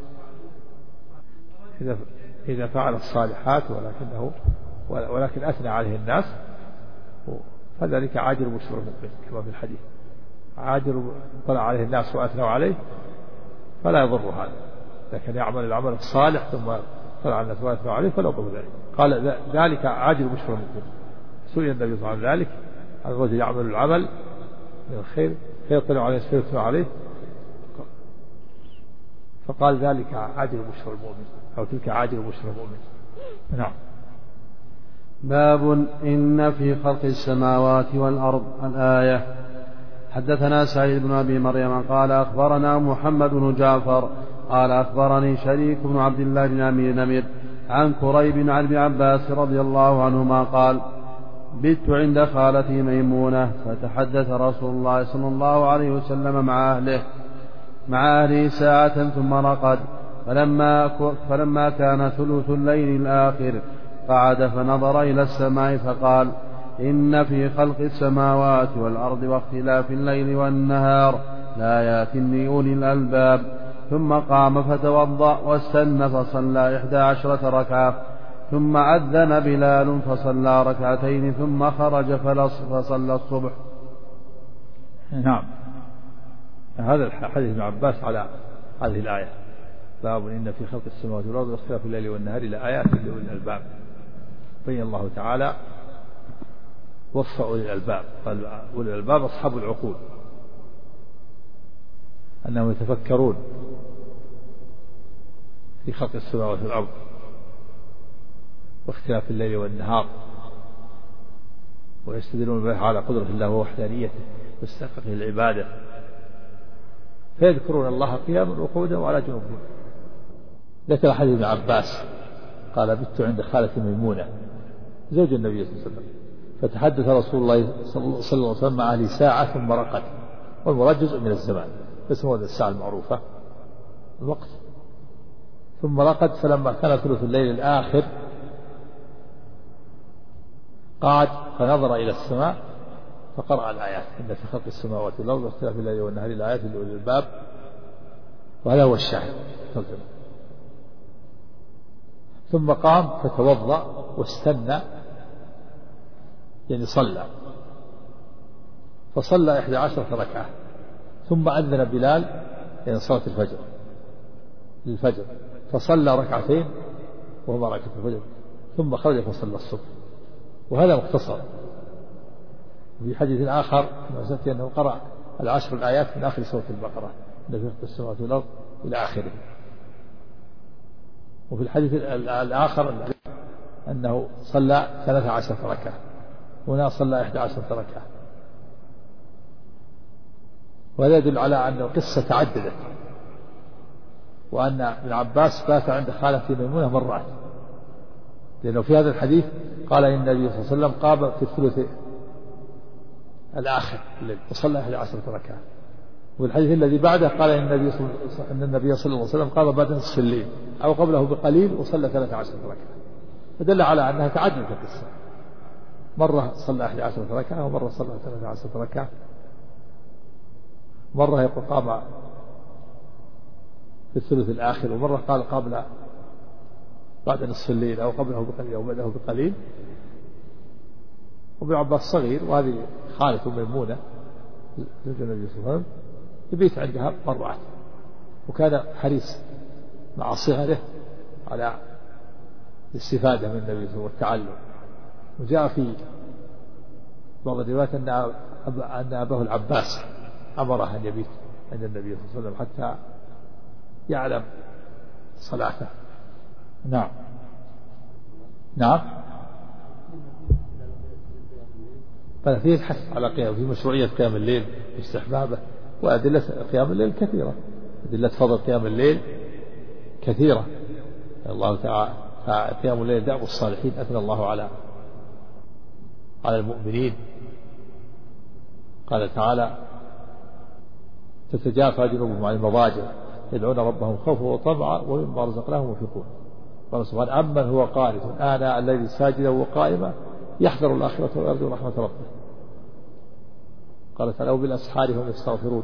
إذا فعل الصالحات ولكن أثنى عليه الناس فذلك عاجل بشرى المؤمن كما في الحديث. عاجل طلع عليه الناس وأثنوا عليه فلا يضر هذا، لكن يعمل العمل الصالح ثم طلع الناس وأثنوا عليه فلا يضر ذلك. قال ذلك عاجل بشرى المؤمن. سئل النبي صلى الله عليه وسلم ذلك عن الرجل يعمل العمل من الخير فيطلع عليه فيثنوا عليه، فقال ذلك عاجل بشرى المؤمن أو تلك عاجل بشرى المؤمن. نعم. باب إن في خلق السماوات والأرض الآية. حدثنا سعيد بن أبي مريم قال أخبرنا محمد بن جعفر قال أخبرني شريك بن عبد الله بن أمير نمر عن كريب عن ابن عباس رضي الله عنهما قال بت عند خالتي ميمونة فتحدث رسول الله صلى الله عليه وسلم مع أهله ساعة ثم رقد، فلما كان ثلث الليل الآخر قعد فنظر إلى السماء فقال إن في خلق السماوات والأرض واختلاف الليل والنهار لآيات لأولي الألباب. ثم قام فتوضأ واستنى فصلى 11 ركعة، ثم أذن بلال فصلى ركعتين ثم خرج فصلى الصبح. نعم. هذا حديث ابن عباس على هذه الآية. باب إن في خلق السماوات والأرض واختلاف الليل والنهار لآيات لأولي الألباب. بين الله تعالى وصف أولي الألباب. قال أولي الألباب أصحاب العقول، أنهم يتفكرون في خلق السماوات والأرض واختلاف الليل والنهار، ويستدلون به على قدرة الله ووحدانيته واستحقاقه العبادة، فيذكرون الله قياما وقعودا وعلى جنوبهم. ذكر حديث ابن عباس قال بت عند خالة ميمونة زوج النبي صلى الله عليه وسلم، فتحدث رسول الله صلى الله عليه وسلم مع أهله ساعة ثم رقد، والمراد جزء من الزمان اسمه الساعة المعروفة الوقت. ثم رقد فلما كان ثلث الليل الآخر قعد فنظر إلى السماء فقرأ الآيات إن في خلق السماوات والأرض واختلاف الليل والنهار لآيات لأولي الألباب، وهذا هو الشاهد. ثم قام فتوضأ واستنى يعني فصلى 11 ركعة، ثم أذن بلال يعني صلاة للفجر فصلى ركعتين وهما ركعة الفجر، ثم خرج فصلى الصبح. وهذا مختصر. في حديث آخر أنه قرأ 10 الآيات من آخر سورة البقرة إن في خلق السماوات والأرض إلى آخره. وفي الحديث الآخر أنه صلى 13 ركعة، هنا صلى 11 ركعة. وهذا يدل على أن القصة تعددت، وأن ابن عباس بات عند خالته ميمونة مرات، لأنه في هذا الحديث قال إن النبي صلى الله عليه وسلم قام في الثلث الآخر وصلى 11 ركعة. والحديث الذي بعده قال إن النبي صلى الله عليه وسلم قام بعد نصف الليل أو قبله بقليل وصلى 13 ركعة، فدل على أنها تعددت القصة، مرة صلى 11 ركعة ومرة صلى 13 ركعة، مرة يقول قام في الثلث الآخر، ومرة قال بعد نصف الليل أو قبله بقليل أو بعده بقليل. وابن عباس صغير، وهذه خالته ميمونة زوج النبي صلى الله عليه وسلم يبيت عندها مرات، وكان حريص مع صغره على الاستفادة من النبي صلى الله عليه وسلم والتعلم. وجاء في بعض الروايات أن أباه العباس أمره أن يبيت عند النبي صلى الله عليه وسلم حتى يعلم صلاته. نعم نعم. ففيه الحث على قيام، في مشروعية قيام الليل واستحبابه، وأدلة قيام الليل كثيرة، أدلة فضل قيام الليل كثيرة. الله تعالى قيام الليل دأب الصالحين، أثنى الله على المؤمنين. قال تعالى تتجافى جنوبهم عن المضاجع يدعون ربهم خوفا وطمعا ومما رزقناهم ينفقون. قال سبحانه أمن هو قانت آناء الليل ساجدا وقائما يحذر الآخرة ويرجو رحمة ربه. قال تعالى وبالأسحار هم يستغفرون.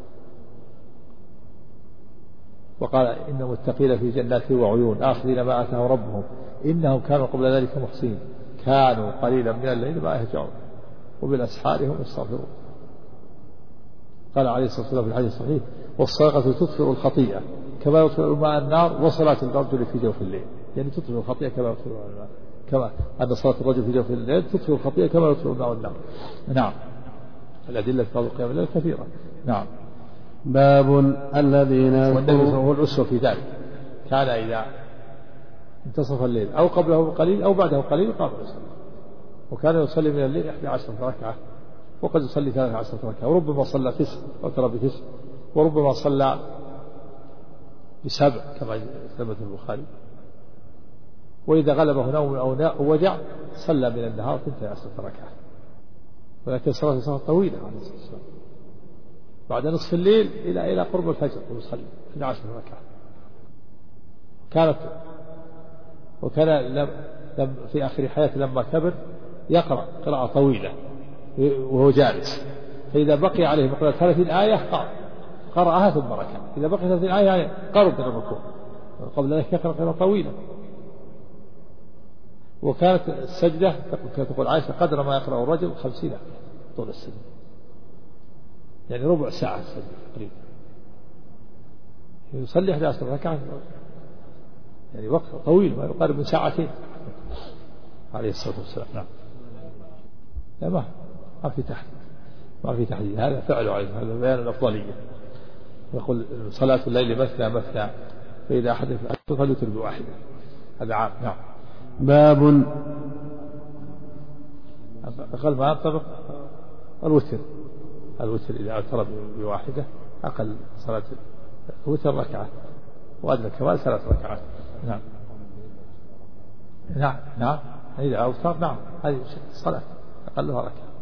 وقال إن المتقين في جنات وعيون آخذين ما آتاهم ربهم إنهم كانوا قبل ذلك محسنين كانوا قليلا من الليل ما يهجعون وبالأسحار هم يستغفرون. قال عليه الصلاة والسلام في الحديث الصحيح والصدقة تطفئ الخطيئة كما يطفئ الماء النار وصلاة الرجل في جوف الليل، يعني تطفئ الخطيئة كما يطفئ الماء، كما أن صلاة الرجل في جوف الليل تطفئ الخطيئة كما يطفئ الماء النار. نعم. الأدلة في فضل قيام الليل كثيرة. نعم. باب الذين والنبي هو الأسوة في ذلك، كان إذا انتصف الليل أو قبله بقليل أو بعده قليل قام يصلي، وكان يصلي من الليل 11 ركعة وقد يصلي 13 ركعة، وربما صلى 9 أو ترى ب9، وربما صلى ب7 كما ثبت البخاري. وإذا غلبه نوم أو وجع صلى من النهار 12 ركعة، ولكن صلاة طويلة عليه الصلاة والسلام بعد نصف الليل إلى قرب الفجر ويصلي 11 ركعة. وكان في آخر حياته لما كبر يقرأ قراءة طويلة وهو جالس، فإذا بقي عليه مقدار 30 آية قرأها ثم ركع، إذا بقي 30 آية يعني قرب من الركوع، قبل ذلك يقرأ قراءة طويلة. وكانت السجدة تقول عائشة قدر ما يقرأ الرجل 50 آية طول السجدة، يعني ربع ساعة السجدة تقريبا، يصلي 11 ركعة يعني وقت طويل ما يقارب من ساعتين عليه الصلاة والسلام. نعم. لا ما في تحديد، هذا فعله عليه، هذا بيان الأفضلية. يقول صلاة الليل مثنى مثنى فإذا أحد فليوتر بواحدة، هذا عام. نعم. باب أقل ما ينطبق الوتر إذا اعترض بواحدة أقل صلاة الوتر ركعة، وأدنى كمال 3 ركعات. نعم نعم نعم. إذا أوتر نعم هذه صلاة أقلها ركعة.